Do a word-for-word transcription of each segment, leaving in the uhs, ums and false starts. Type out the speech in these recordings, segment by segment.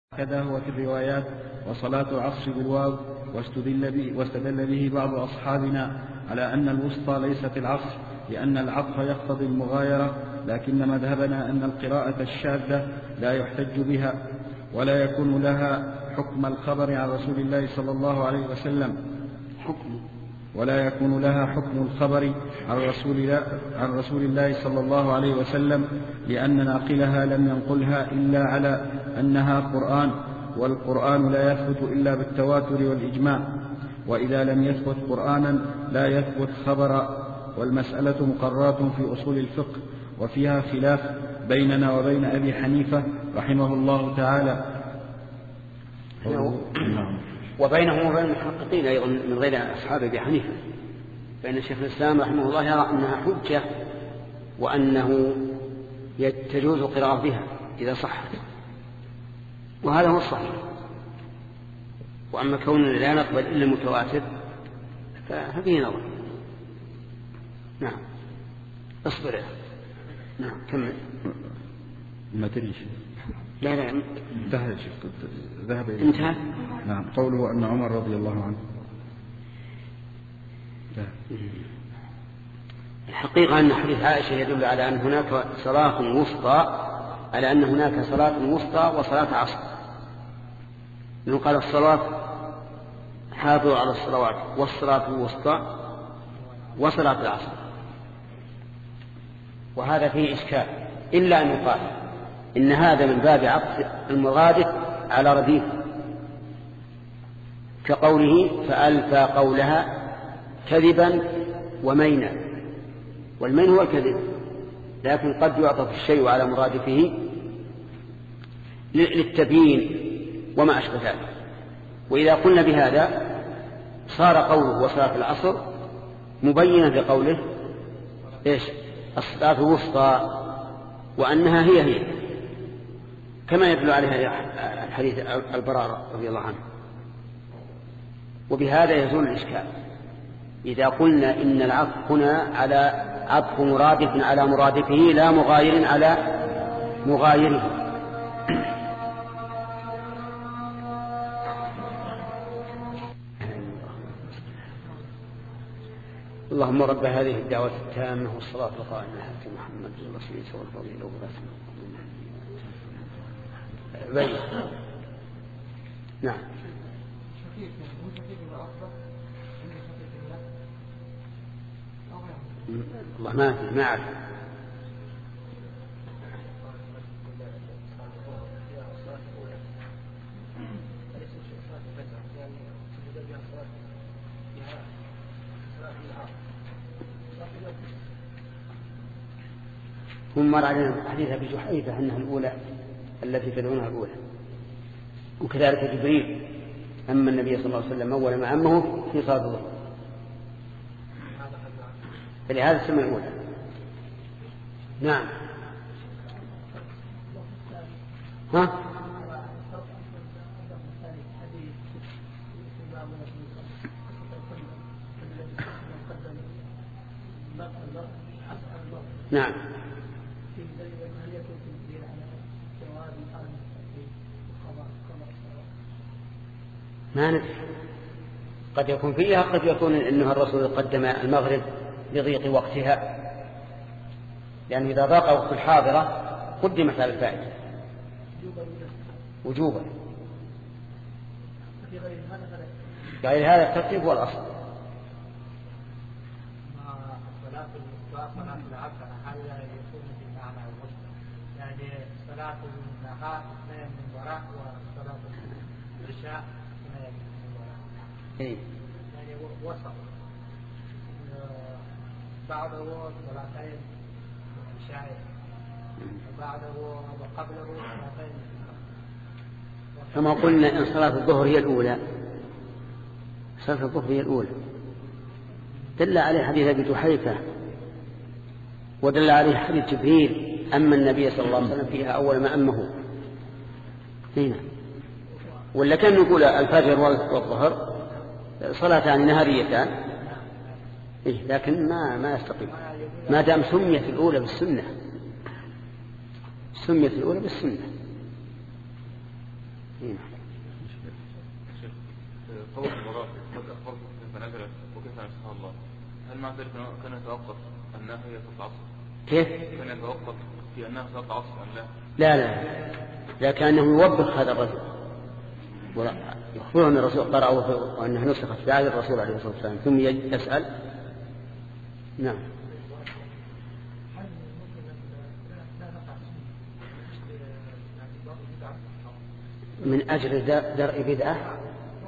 كذا هو في الروايات وصلاة العصر بالواو، واستدل به, واستدل به بعض أصحابنا على أن الوسطى ليست العصر لأن العطف يقتضي المغايرة، لكن مذهبنا أن القراءة الشاذة لا يحتج بها ولا يكون لها حكم الخبر عن رسول الله صلى الله عليه وسلم حكم ولا يكون لها حكم الخبر عن رسول الله, عن رسول الله صلى الله عليه وسلم، لأن ناقلها لم ينقلها إلا على أنها قرآن، والقرآن لا يثبت إلا بالتواتر والإجماع، وإذا لم يثبت قرآنا لا يثبت خبرا. والمسألة مقررة في أصول الفقه وفيها خلاف بيننا وبين أبي حنيفة رحمه الله تعالى، وبينهم وبين المحققين أيضا من غير أصحاب أبي حنيفة، فإن شيخ الإسلام رحمه الله يرى أنها حجة وأنه تجوز قراءة بها إذا صحت، وهذا هو الصحيح. وأما كوننا لا نقبل إلا المتواتر فهذه نظر. نعم اصبر يا نعم كمل. ما تريش لا لا انتهى يا شيخ ذهب إليه. انتهى. نعم قوله أن عمر رضي الله عنه. لا. الحقيقة أن حديث عائشة يدل على أن هناك صلاة وسطى، على أن هناك صلاة وسطى وصلاة عصر. من قال الصلاة حافظوا على الصلوات والصلاة الوسطى وصلاة العصر، وهذا فيه إشكال، إلا أن يقال إن هذا من باب عطف المرادف على رديف، كقوله فألفى قولها كذبا ومينا، والمين هو الكذب، لكن قد يعطف الشيء على مرادفه للتبيين وما أشبه ذلك. وإذا قلنا بهذا صار قوله وصلاة العصر مبينا بقوله إيش الصلاة الوسطى، وأنها هي هي كما يدل عليها الحديث البراء رضي الله عنه. وبهذا يزول الإشكال إذا قلنا إن العطف هنا على عطف مرادف على مرادفه لا مغاير على مغايره. اللهم رب هذه الدعوة التامة والصلاة القائمة على محمد الرسول صلى الله عليه وسلم. نعم. الله ما ما أعرف. ثم مر علينا حديث أبي جحيفة أنها الأولى التي تدعونها الأولى، وكذلك جبريل أما النبي صلى الله عليه وسلم أول ما عمه في صلاة الظهر، فلهذا السمى الأولى. نعم. ها نعم. ما ندري، قد يكون فيها، قد يكون إنها الرسول قدم المغرب لضيق وقتها، لأنه إذا ضاق وقت الحاضرة قدمت على الفائدة وجوبا. غير هذا الترتيب هو الأصل. صلاة صلاة العصر هل يكون بمعنى الوسط؟ يعني صلاة النهار اثنين من وراء وصلاة العشاء اثنين من وراء. يعني وسط. بعده صلاتين العشاء وبعده وقبله صلاتين. كما قلنا إن صلاة الظهر هي الأولى، صلاة الظهر هي الأولى، دل عليه حديث أبي جحيفة ودل عليه حديث جبريل أما النبي صلى الله عليه وسلم فيها أول ما أمه هنا. ولا كان نقول الفجر والظهر صلاتان نهاريتان، إيه لكن ما ما يستقيم ما دام سميت الأولى بالسنة، سميت الأولى بالسنة. قول المضاف قد أخبرت كيف نزلت وكيف نسخها الله، هل مع ذلك كان يتوقف أنها هي صلاة العصر؟ كيف؟ كان يتوقف في أنها صلاة العصر أم لا؟ لا لا لا، كأنه يوبخ هذا الرجل ويخبره أن الرسول قرأه وأنها نسخت في عهد الرسول عليه الصلاة والسلام ثم يسأل. نعم. من أجل درء بدعة؟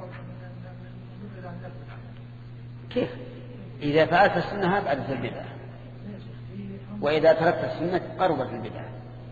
كيف؟ إذا فعلت السنة أبعدت البدعة، وإذا تركت السنة قربت البدعة.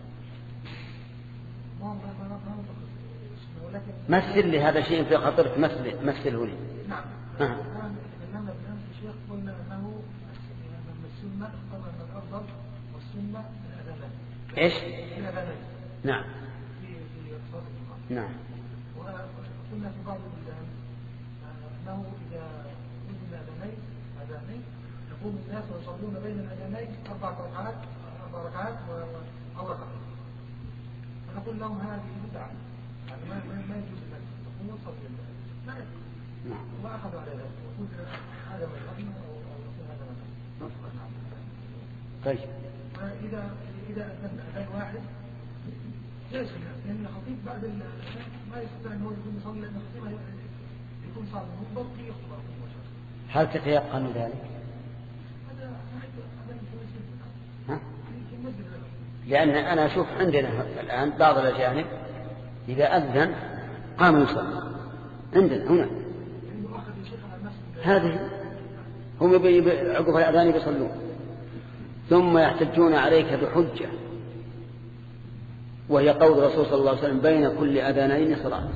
مثل لي هذا شيء في خطرك، مثل مثله لي. نعم. آه. لما بنام الشيخ قلنا أنه من السنة قلنا أن الأفضل والسنة من الأذان. إيش؟ من الأذان. نعم. في في صلاة الجمعة. نعم. وقلنا في بعض البلدان أنه إذا وجد أذانين أذانين يقوم الناس ويصلون بين الأذانين أربع ركعات أربع ركعات أو ركعتين. فنقول لهم هذه بدعة، يعني ما ما يجوز لك تقوم وتصلي لا يجوز. نعم. الله أخذ على ذلك ويقول هذا مذهبنا أو يقول هذا مذهبنا. طيب. فإذا إذا أذن أذان واحد ليش؟ لأن الخطيب بعد ما يستطيع أن هو يكون يصلي، لأن الخطيب يكون صار مضبط في يخطب. هل تتيقن ذلك؟ هذا ها؟ لأن أنا أشوف عندنا الآن بعض الأجانب إذا أذن قام يصلي عندنا هنا. هذه هم عقب الأذان يصلون ثم يحتجون عليك بحجة وهي قول الرسول صلى الله عليه وسلم بين كل أذانين صلاة.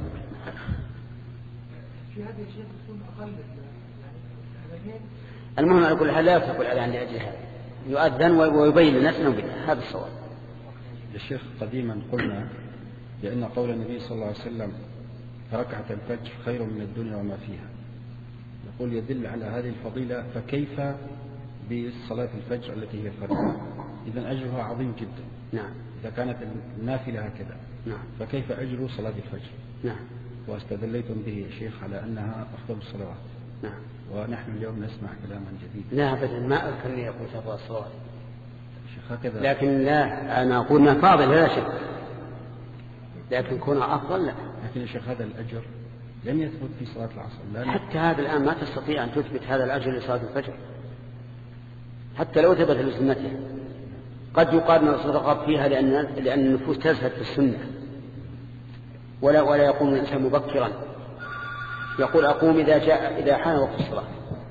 المهم على كل حال لا يترك الأذان لأجل هذا، يؤذن ويبين للناس أنه بدعة. هذا الصواب. الشيخ قديما قلنا بأن قول النبي صلى الله عليه وسلم ركعة الفجر خير من الدنيا وما فيها، يقول يدل على هذه الفضيلة، فكيف بصلاة الفجر التي هي فرض؟ إذن أجرها عظيم جدا. نعم. إذا كانت النافلة هكذا. نعم. فكيف أجر صلاة الفجر؟ نعم. واستدليتم به يا شيخ على أنها أفضل الصلوات. نعم. ونحن اليوم نسمع كلاما جديدا. لا أبدا، ما أذكرني أقول أفضل الصلوات. شيخ هكذا. لكن لا، أنا أقول أنها فاضل لا شك، لكن كونها أفضل لا. لكن يا شيخ هذا الأجر لم يثبت في صلاة العصر. لا حتى هذا الآن ما تستطيع أن تثبت هذا الأجر لصلاة الفجر حتى لو ثبت لسنته. قد يقال أن الرسول رغب فيها لأن لأن النفوس تزهد في السنة، ولا ولا يقوم الإنسان مبكرا، يقول أقوم إذا جاء إذا حان وقت الصلاة.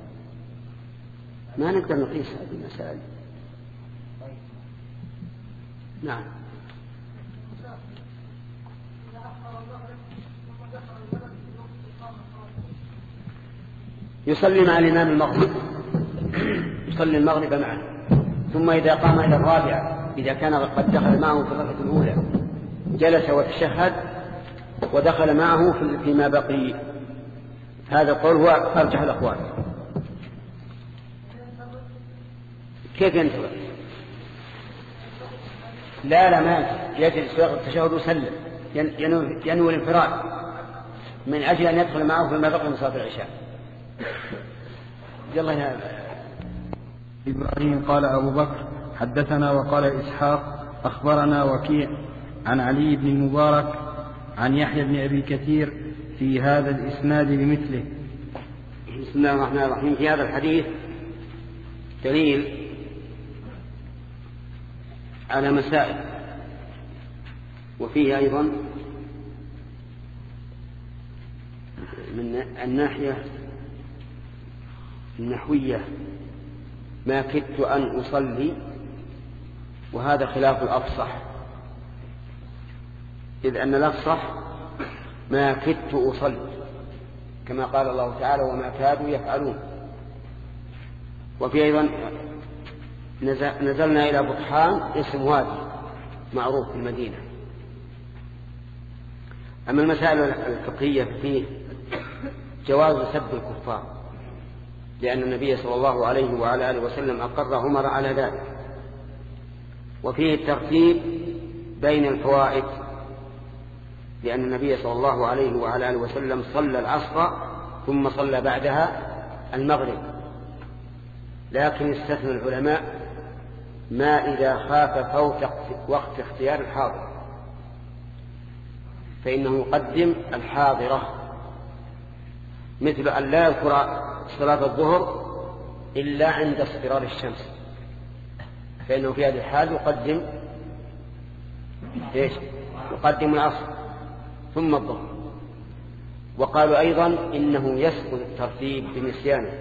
ما نقدر نقيس هذه المسائل. نعم. يصلي مع الإمام المغرب، يصلي المغرب معه، ثم إذا قام إلى الرابعة إذا كان قد دخل معه في الركعة الأولى جلس وتشهد ودخل معه فيما بقي. هذا القول هو أرجح الأقوال. كيف ينتظر؟ لا لا ما يجلس في التشهد وسلم، ينوي الانفراد من أجل أن يدخل معه فيما بقي من صلاة العشاء. يلا يا إبراهيم. قال أبو بكر حدثنا وقال إسحاق أخبرنا وكيع عن علي بن المبارك عن يحيى بن أبي كثير في هذا الإسناد بمثله. بسم الله الرحمن الرحيم. في هذا الحديث دليل على مسائل، وفيه أيضا من الناحية النحوية ما كدت أن أصلي، وهذا خلاف الأفصح، إذ أن الأفصح ما كدت أصلي كما قال الله تعالى وما كادوا يفعلون. وفي أيضا نزلنا إلى بطحان اسم وادي معروف في المدينة. أما المسائل الفقهية فيه جواز سب الكفار، لأن النبي صلى الله عليه وعلى آله وسلم أقر عمر على ذلك. وفيه الترتيب بين الفوائد لأن النبي صلى الله عليه وعلى آله وسلم صلى العصر ثم صلى بعدها المغرب. لكن استثنى العلماء ما إذا خاف فوت وقت اختيار الحاضر، فإنه يقدم الحاضرة، مثل أن لا يذكر صلاة الظهر إلا عند اصفرار الشمس، فإنه في هذه الحال يقدم إيش؟ يقدم العصر ثم الظهر. وقالوا أيضا إنه يسقط الترتيب بنسيانه،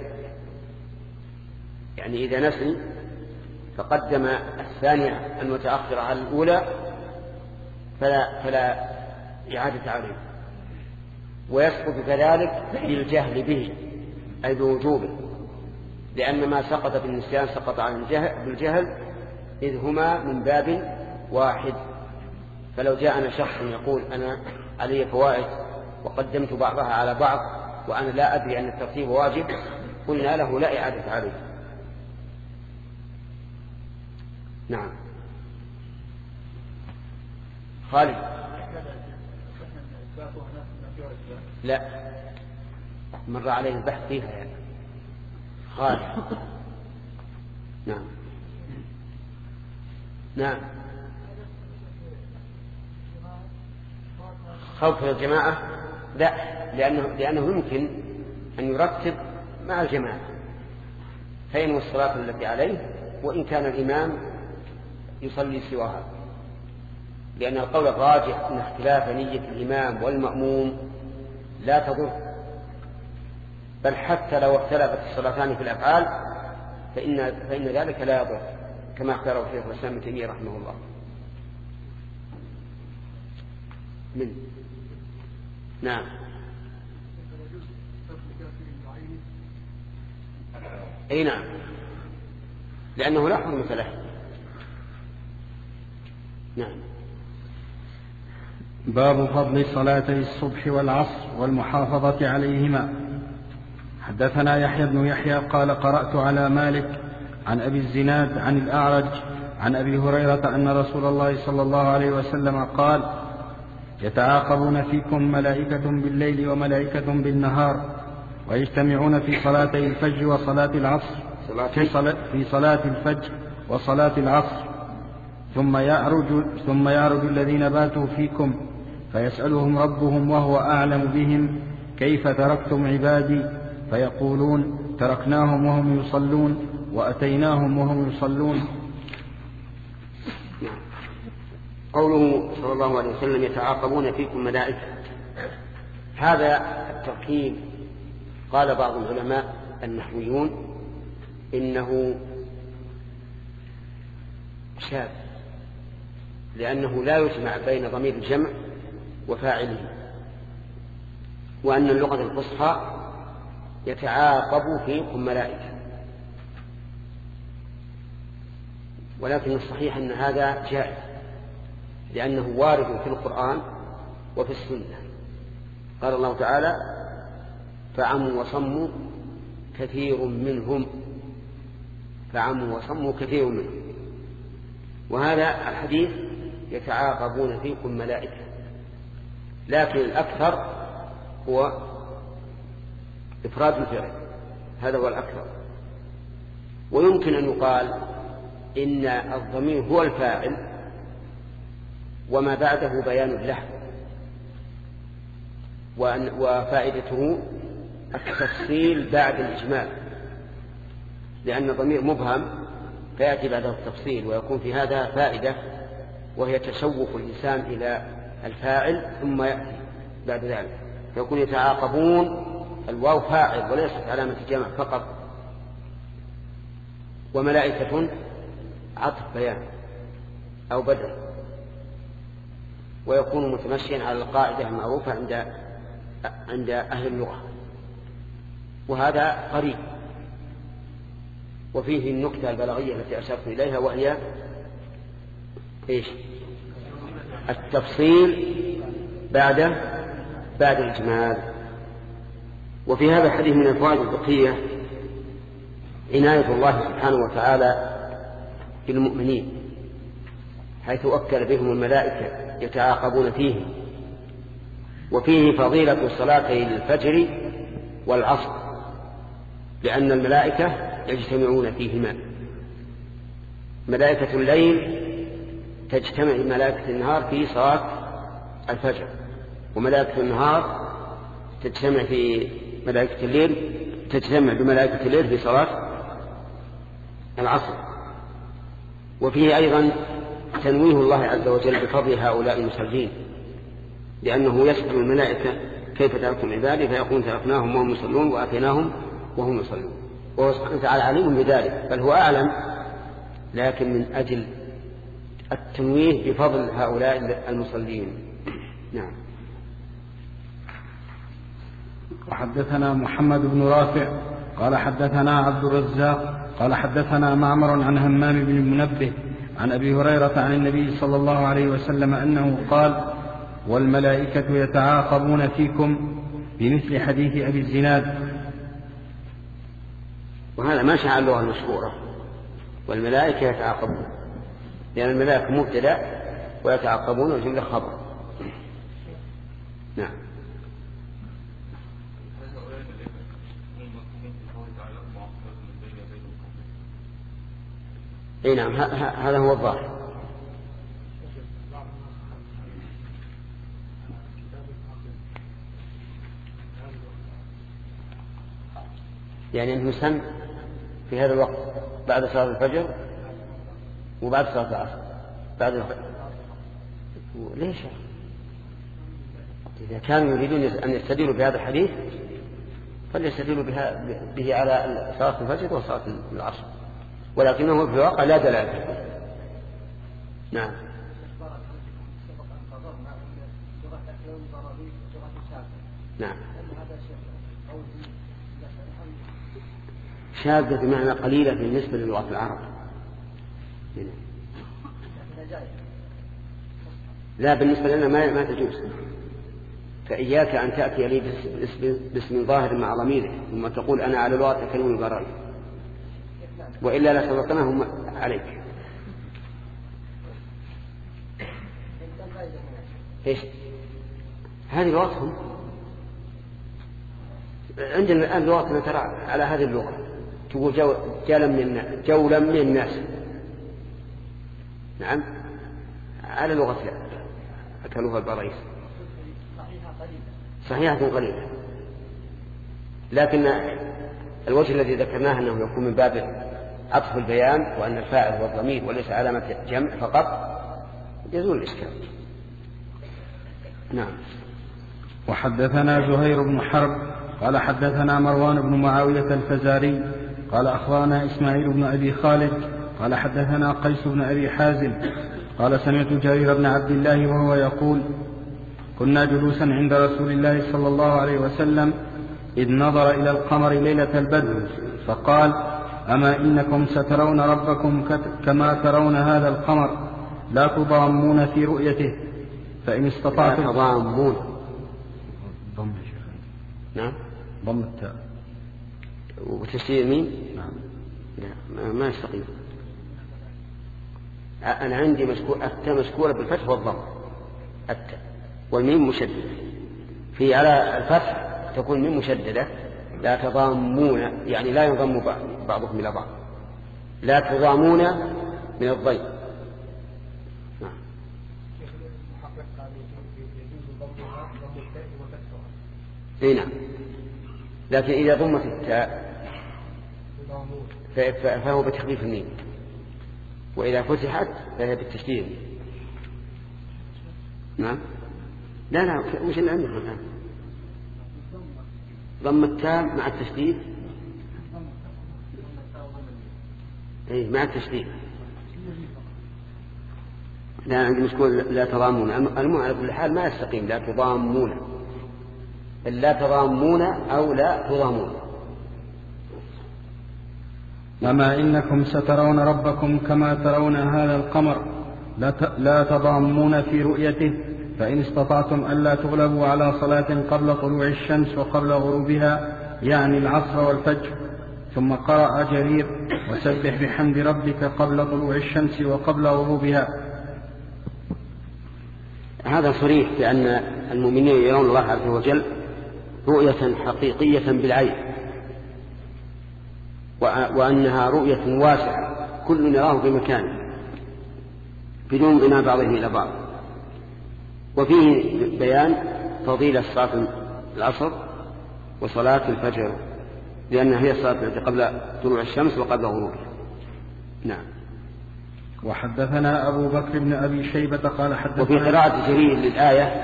يعني إذا نسي فقدم الثانية المتأخرة على الأولى فلا, فلا إعادة عليه، ويسقط كذلك بالجهل به أي بوجوبه، لأن ما سقط بالنسيان سقط عن بالجهل، إذ هما من باب واحد. فلو جاءنا شخص يقول أنا علي فوائد وقدمت بعضها على بعض وأنا لا أدري أن الترتيب واجب، قلنا له لا إعادة عليه. نعم. خالد. لا، مر عليه البحث فيها يعني. خالد. نعم نعم. خوف الجماعة لا، لأنه, لأنه يمكن أن يرتب مع الجماعة فين الصلاة التي عليه، وإن كان الإمام يصلي سواها، لأن القول الراجح أن اختلاف نية الإمام والمأموم لا تضر، بل حتى لو اختلفت الصلاتان في الأفعال فإن, فإن ذلك لا يضر، كما اختاره شيخ الإسلام ابن تيمية رحمه الله. من نعم. أي نعم، لأنه لا حرمة له. نعم. باب فضل صلاتي الصبح والعصر والمحافظة عليهما. حدثنا يحيى بن يحيى قال قرأت على مالك عن أبي الزناد عن الأعرج عن أبي هريرة أن رسول الله صلى الله عليه وسلم قال: يتعاقبون فيكم ملائكة بالليل وملائكة بالنهار، ويجتمعون في صلاتي الفجر وصلاة العصر في صلاة, في صلاة الفجر وصلاة العصر، ثم يعرج, ثم يعرج الذين باتوا فيكم فيسألهم ربهم وهو أعلم بهم: كيف تركتم عبادي؟ فيقولون: تركناهم وهم يصلون وأتيناهم وهم يصلون. قوله صلى الله عليه وسلم: يتعاقبون فيكم ملائكة، هذا التركيب قال بعض العلماء النحويون إنه شاذ، لأنه لا يجمع بين ضمير الجمع وفاعله، وأن اللغة الفصحى يتعاقب فيكم ملائكة، ولكن الصحيح أن هذا جائز، لأنه وارد في القرآن وفي السنة. قال الله تعالى: فعموا وصموا كثير منهم، فعموا وصموا كثير منهم. وهذا الحديث يتعاقبون فيكم ملائكة، لكن الأكثر هو إفراد الفعل، هذا هو الأكثر. ويمكن أن يقال إن الضمير هو الفاعل وما بعده بيان له، وفائدته التفصيل بعد الإجمال، لأن الضمير مبهم فيأتي بعده التفصيل، ويكون في هذا فائدة وهي تشوف الإنسان إلى الفاعل ثم يأتي بعد ذلك، فيكون يتعاقبون الواو فاعل وليست علامة جمع فقط، وملائكة عطف بيان أو بدل، ويكون متمشيا على القاعدة المعروفة عند عند أهل اللغة، وهذا قريب. وفيه النكتة البلاغية التي أشرت إليها، وهي إيش؟ التفصيل بعد بعد الإجمال. وفي هذا الحديث من الفوائد الفقهية عناية الله سبحانه وتعالى بالمؤمنين، حيث أكل بهم الملائكة يتعاقبون فيه، وفيه فضيلة صلاتي الفجر والعصر لأن الملائكة يجتمعون فيهما. ملائكة الليل تجتمع بملائكة النهار في صلاة الفجر، وملائكة النهار تجتمع في ملائكة الليل تجتمع بملائكة الليل في صلاة العصر. وفيه أيضا تنويه الله عز وجل بفضل هؤلاء المصلين، لأنه يسأل الملائكة كيف تركتم عبادي فيقول تركناهم وهم يصلون وآتيناهم وهم يصلون، وهو سبحانه وتعالى عليم بذلك بل هو أعلم، لكن من أجل التنويه بفضل هؤلاء المصلين. نعم. وحدثنا محمد بن رافع قال حدثنا عبد الرزاق قال حدثنا معمر عن همام بن المنبه عن أبي هريرة عن النبي صلى الله عليه وسلم أنه قال: والملائكة يتعاقبون فيكم بمثل حديث أبي الزناد. وهذا ما شاء اللغة المشهورة، والملائكة يتعاقبون، لأن الملائكة مبتدأ ويتعاقبون وجملة خبر. نعم. اي نعم، هذا هو الظاهر. يعني انه سن في هذا الوقت بعد صلاة الفجر وبعد صلاة العصر بعد الفجر. ليش؟ إذا كانوا يريدون أن يستدلوا بهذا الحديث فليستدلوا به على صلاة الفجر وصلاة العصر، ولكنه في الواقع لا دلالة. نعم. نعم. شاذة بمعنى قليلة بالنسبة للغة العرب. لا، بالنسبة لنا ما ما تجوز. فإياك أن تأتي لي باسم ظاهر مع ضميره ثم تقول أنا على لغة كلمة البراء، وإلا لا سبقناهم عليك. إيش هذه لغتهم؟ عندنا الآن لغتنا ترى على هذه اللغة، تقول جولا من جولا من الناس. نعم، على لغة أكلوها البرايس. صحيحة قليلة، لكن الوجه الذي ذكرناه أنه يكون من باب عطف البيان وأن الفاعل هو الضمير وليس علامة جمع فقط يزول الإشكال. نعم. وحدثنا زهير بن حرب قال حدثنا مروان بن معاوية الفزاري قال أخبرنا إسماعيل بن أبي خالد قال حدثنا قيس بن أبي حازم قال سمعت جرير بن عبد الله وهو يقول: كنا جلوسا عند رسول الله صلى الله عليه وسلم إذ نظر إلى القمر ليلة البدر فقال: أما إنكم سترون ربكم كما ترون هذا القمر لا تضامون في رؤيته فإن استطعتم. لا تضامون. ضم. نعم، ضم التاء وتشديد مين؟ نعم. لا، ما يستقيم. أنا عندي التاء مشكورة بالفتح والضم، التاء والميم مشددة. في على الفتح تكون ميم مشددة. لا تضامون يعني لا يضم بعضكم إلى بعض. لا تضامون من الضيف. نعم. اي نعم، لكن إذا ضمت التاء فهو بتخفيف الميم، وإذا فتحت فهي بالتشديد. نعم. لا لا، مش اللي عندكم الآن ضم التاء مع التشديد. اي مع التشديد. لا، عندي مشكور لا تضامون. المهم على كل حال ما يستقيم لا تضامون، لا تضامون أو لا تضامون. أما إنكم سترون ربكم كما ترون هذا القمر لا تضامون في رؤيته فإن استطعتم ألا تغلبوا على صلاة قبل طلوع الشمس وقبل غروبها يعني العصر والفجر. ثم قرأ جرير: وسبح بحمد ربك قبل طلوع الشمس وقبل غروبها. هذا صريح بأن المؤمنين يرون الله عز وجل رؤية حقيقية بالعين، وأنها رؤية واسعة كل يراه بمكانه بدون انضمام بعضه إلى بعض. وفيه بيان فضيلة صلاة العصر وصلاة الفجر، لأنها هي الصلاة التي قبل طلوع الشمس وقبل غروبها. نعم. وحدثنا أبو بكر بن أبي شيبة قال حدثنا. وفي قراءة جرير للآية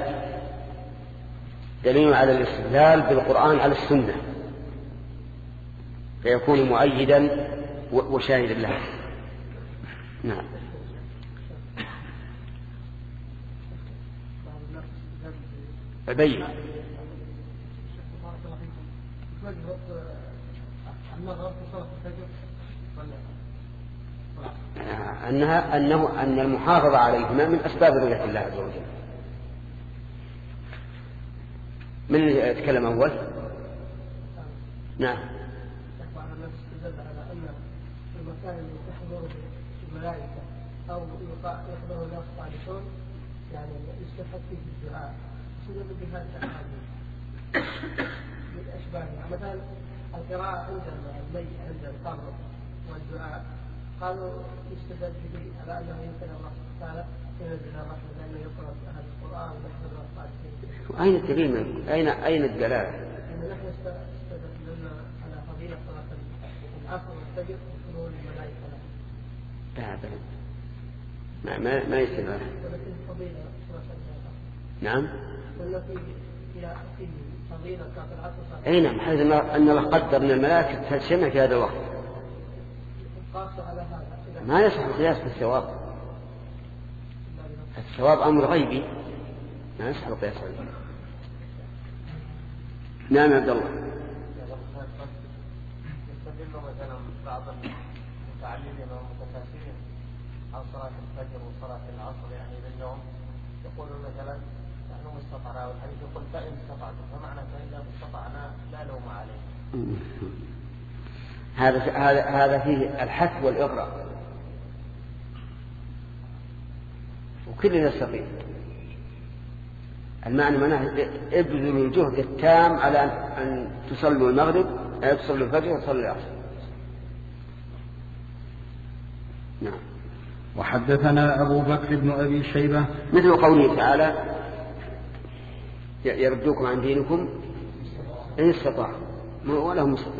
دليل على الاستدلال بالقرآن على السنة، فيكون مؤيدا وشاهدا لها. نعم. أبين أنها أنه أن المحافظة عليهما من أسباب رؤية الله عز وجل. من يتكلم أول؟ نعم. المكان اللي تحضر الملائكة أو يحضر الناس صالحون يعني يستفاد فيه الدعاء سنة بهذا الأحاديث من أشباهها. مثلا القراءة عند الميت عند القبر والدعاء قالوا يستدل به على أنه يمكن الله تعالى ينزل الرحمة لأنه يقرأ هذا القرآن ويحضر الصالحين. أين الدليل من أين أين الدلالة؟ يعني نحن استدلنا على فضيلة صلاة العصر والفجر وحضور الملائكة. لا ما ما ما يستدل. نعم. ولا في في فضيلة صلاة العصر. أي نعم، حيث أن الله قدر من الملائكة تجتمع في هذا الوقت. ما يصح القياس بالثواب. الثواب أمر غيبي، ما يصح القياس عليه. نعم عبد الله. يستدل مثلا بعض المتعلمين والمتكاسلين عن صلاة الفجر وصلاة العصر يعني بالنوم، يقولون مثلا نحن استطعنا، والحديث يقول فإن استطعتم، فمعنى فإن لم استطعنا لا لوم عليه. هذا هذا هذا فيه الحث والإغراء، وكل يستطيع. المعنى منه ابذلوا الجهد التام على أن تصلوا المغرب، أن تصلوا الفجر وتصلوا العصر. نعم. وحدثنا أبو بكر بن أبي شيبة مثل قوله تعالى يردوكم عن دينكم إن استطاعوا ولهم مستطيع.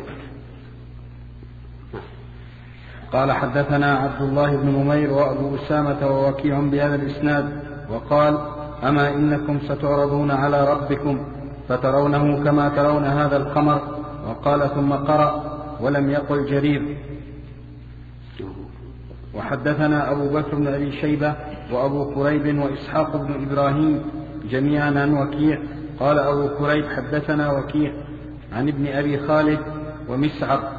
قال حدثنا عبد الله بن نمير وأبو أسامة ووكيع بهذا الإسناد وقال أما إنكم ستعرضون على ربكم فترونه كما ترون هذا القمر. وقال ثم قرأ ولم يقل جرير. وحدثنا أبو بكر بن أبي شيبة وأبو كريب وإسحاق بن إبراهيم جميعا عن وكيع. قال أبو كريب حدثنا وكيع عن ابن أبي خالد ومسعر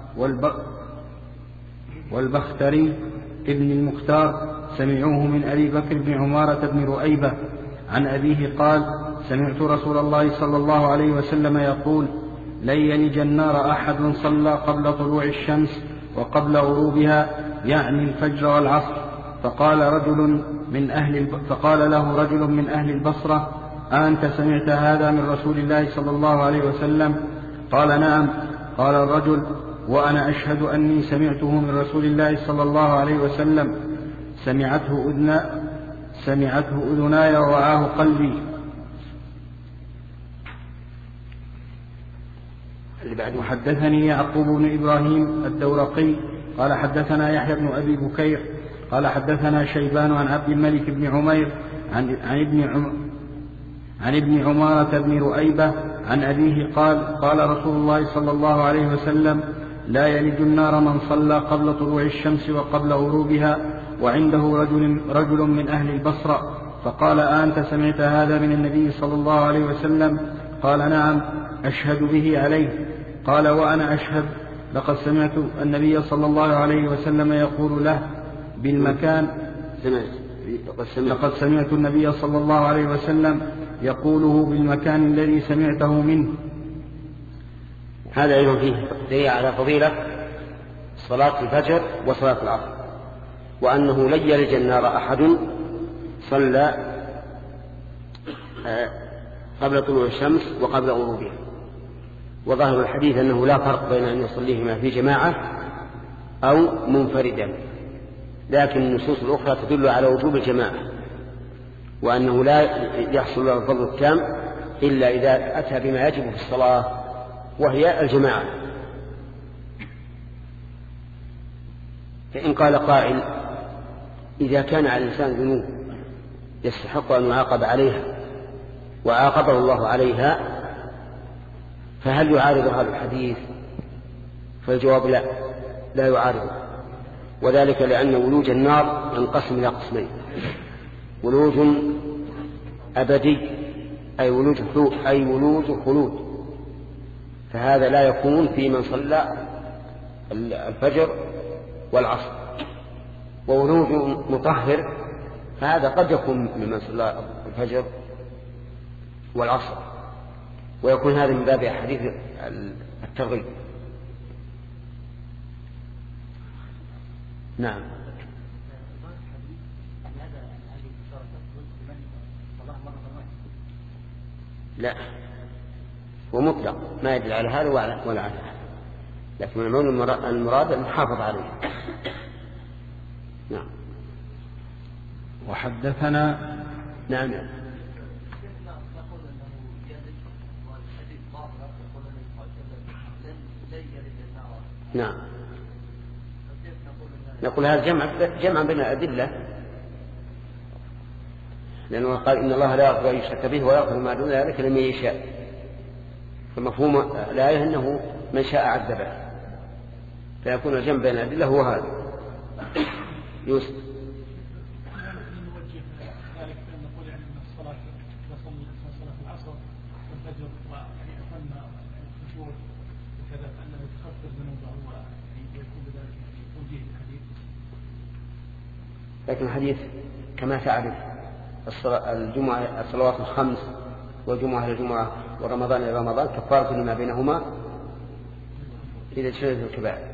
والبختري ابن المختار سمعوه من أبي بكر بن عمارة بن رؤيبة عن أبيه قال سمعت رسول الله صلى الله عليه وسلم يقول لن يلج النار أحد صلى قبل طلوع الشمس وقبل غروبها يعني الفجر والعصر. فقال رجل من أهل فقال له رجل من أهل البصرة أنت سمعت هذا من رسول الله صلى الله عليه وسلم؟ قال نعم. قال الرجل وأنا أشهد أني سمعته من رسول الله صلى الله عليه وسلم سمعته أذنا سمعته أذناي ووعاه قلبي. وحدثني يعقوب بن إبراهيم الدورقي قال حدثنا يحيى بن أبي بكير قال حدثنا شيبان عن عبد الملك بن عمير عن, عن ابن عم عن ابن عمارة بن رؤيبة عن أبيه قال قال رسول الله صلى الله عليه وسلم لا يلج النار من صلى قبل طلوع الشمس وقبل غروبها. وعنده رجل, رجل من أهل البصرة فقال أنت سمعت هذا من النبي صلى الله عليه وسلم؟ قال نعم أشهد به عليه. قال وأنا أشهد لقد سمعت النبي صلى الله عليه وسلم يقول له بالمكان لقد سمعت النبي صلى الله عليه وسلم يقوله بالمكان الذي سمعته منه. هذا أيضا فيه دليل على فضيلة صلاة الفجر وصلاة العصر، وأنه لن يلج النار أحد صلى قبل طلوع الشمس وقبل غروبها. وظاهر الحديث أنه لا فرق بين أن يصليهما في جماعة أو منفردا، لكن النصوص الأخرى تدل على وجوب الجماعة، وأنه لا يحصل له الفضل التام إلا إذا أتى بما يجب في الصلاة وهي الجماعة. فإن قال قائل: إذا كان على الإنسان ذنوب يستحق أن يعاقب عليها وعاقبه الله عليها، فهل يعارض هذا الحديث؟ فالجواب لا، لا يعارض، وذلك لأن ولوج النار ينقسم إلى قسمين: ولوج أبدي أي ولوج أي ولوج خلود، فهذا لا يكون في من صلى الفجر والعصر. وولوج مطهر فهذا قد يكون ممن صلى الفجر والعصر، ويكون هذا من باب حديث الترغيب. نعم. لا، هو مطلق ما يدل على هذا ولا على هذا، لكن المراد المحافظ عليه. نعم. وحدثنا نعم نعم نعم نقول هذا جمع جمع بين الأدلة، لأنه قال إن الله لا يغفر أن يشرك به ويغفر ما دون ذلك لمن يشاء، فمفهوم الآية أنه من شاء عذبه، فيكون الجمع بين الأدلة هو هذا. يوسف. لكن الحديث كما تعرف الجمعة الصلوات الخمس والجمعة إلى الجمعة ورمضان إلى رمضان كفارة لما بينهما إذا اجتنبتم الكبائر.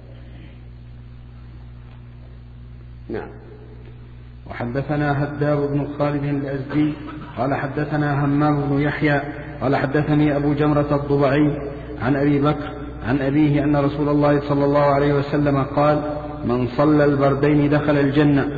نعم. وحدثنا هداب بن خالد الأزدي قال حدثنا همام بن يحيى قال حدثني أبو جمرة الضبعي عن أبي بكر عن أبيه أن رسول الله صلى الله عليه وسلم قال: من صلى البردين دخل الجنة.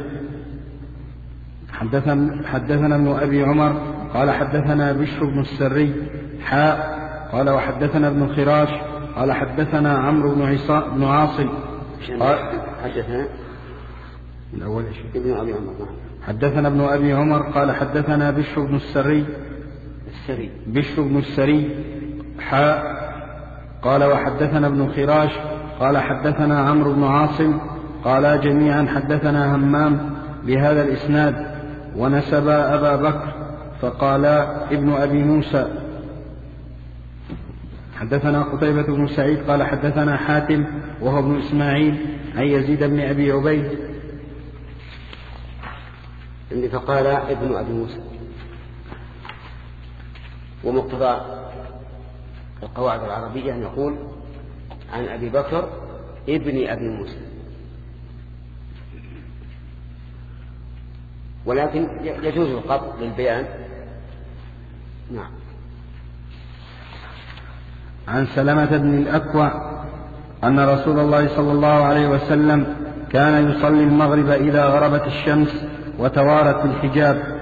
حدثنا, حدثنا ابن أبي عمر قال حدثنا بشر بن السري حاء قال وحدثنا ابن خراش قال حدثنا عمرو بن بن عاصم قال حدثنا الأول ابن أبي عمر حدثنا ابن أبي عمر قال حدثنا بشر بن السري السري بشر بن السري حاء قال وحدثنا ابن خراش قال حدثنا عمرو بن عاصم قال جميعا حدثنا همام بهذا الإسناد ونسب أبا بكر فقال ابن أبي موسى. حدثنا قتيبة بن سعيد قال حدثنا حاتم وهو ابن إسماعيل عن يزيد بن أبي عبيد اللي فقال ابن أبي موسى. ومقتضى القواعد العربية أن يقول عن أبي بكر ابن أبي موسى، ولكن يجوز القطع للبيان. نعم. عن سلمة بن الأكوع أن رسول الله صلى الله عليه وسلم كان يصلي المغرب إذا غربت الشمس وتوارت الحجاب.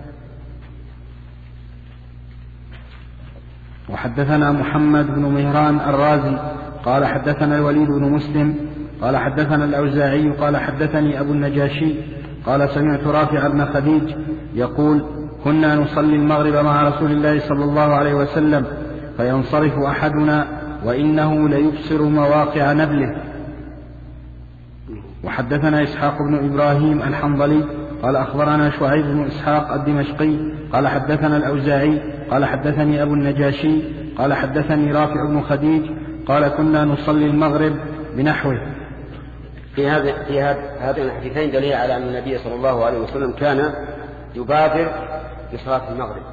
وحدثنا محمد بن مهران الرازي قال حدثنا الوليد بن مسلم قال حدثنا الأوزاعي قال حدثني أبو النجاشي قال سمعت رافع بن خديج يقول: كنا نصلي المغرب مع رسول الله صلى الله عليه وسلم فينصرف أحدنا وإنه ليبصر مواقع نبله. وحدثنا إسحاق بن إبراهيم الحنظلي قال أخبرنا شعيب بن إسحاق الدمشقي قال حدثنا الأوزاعي قال حدثني أبو النجاشي قال حدثني رافع بن خديج قال كنا نصلي المغرب بنحوه. في هذا في هذين الحديثين دليل على أن النبي صلى الله عليه وسلم كان يبادر بصلاة المغرب،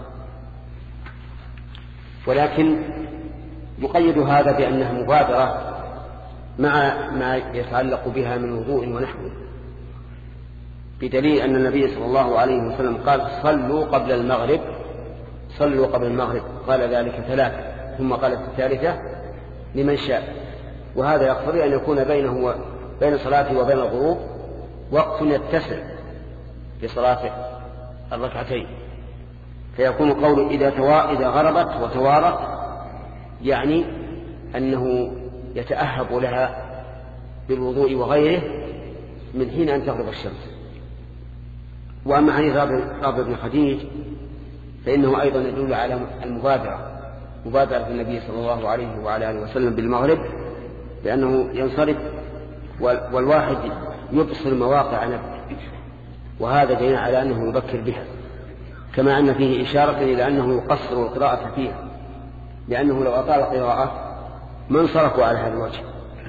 ولكن يقيد هذا بأنها مبادرة مع ما يتعلق بها من وضوء ونحوه، بدليل أن النبي صلى الله عليه وسلم قال: صلوا قبل المغرب صلوا قبل المغرب، قال ذلك ثلاثة، ثم قال الثالثة لمن شاء. وهذا يقتضي أن يكون بينه بين صلاته وبين الغروب وقت يتسع لصلاة الركعتين، فيكون قوله إذا, توا... إذا غربت وتوارت يعني أنه يتأهب لها بالوضوء وغيره من حين أن تغرب الشمس. وأما حديث رافع بن خديج فإنه أيضا يدل على المبادرة، مبادرة النبي صلى الله عليه وعلى آله وسلم بالمغرب، لأنه ينصرف والواحد يبصر مواقع نبت، وهذا دليل على أنه يبكر بها، كما أن فيه إشارة إلى أنه يقصر القراءة فيها، لأنه لو أطال القراءة ما انصرفوا على هذا الوجه.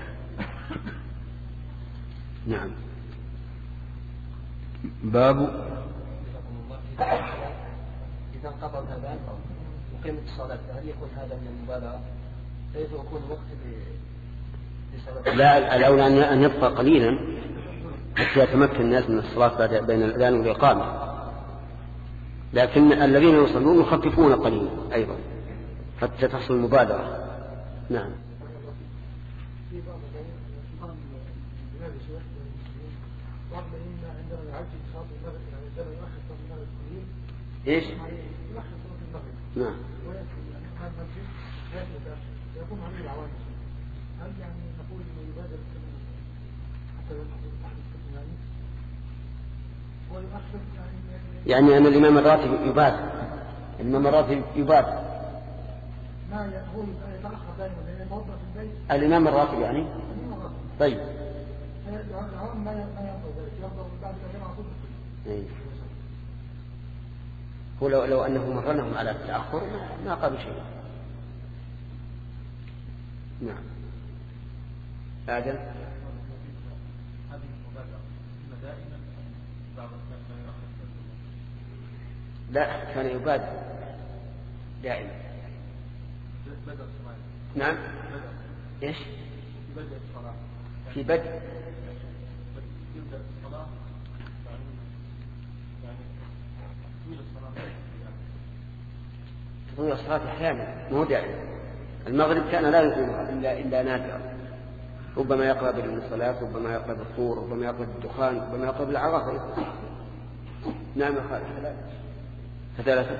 نعم. باب إذا انقطع الأذان وقيمة الصلاة هل يكون هذا من المبالغة؟ كيف يكون وقت بسبب؟ لا، الأولى أن يبقى قليلا حتى يتمكن الناس من الصلاة بين الأذان والإقامة، لكن الذين يصلون يخففون قليلا أيضا حتى تحصل المبادرة. نعم. ايش؟ نعم. يكون عليه العوامل، هل يعني نقول انه يبادر حتى يلحظ تحت الثاني ويؤخر يعني أن الإمام الراتب يبادر، الإمام الراتب يبادر ما هو يتأخر دائما لأنه موضع في البيت الإمام الراتب يعني. طيب العوام ما ينظر ذلك، ينظر بعد الأذان على طول. هو لو, لو أنه مرنهم على التأخر ما قالوا شيء. نعم. آدم. لا، كان يبادر دائما. نعم. ايش؟ في بدء تطويل الصلاة أحيانا مو دائما. المغرب كان لا يطيلها إلا, إلا نادرا، ربما يقرأ بالصلاة، ربما يقرأ بالطور، ربما يقرأ بالدخان، ربما يقرأ بالعرافة. نعم ثلاثة.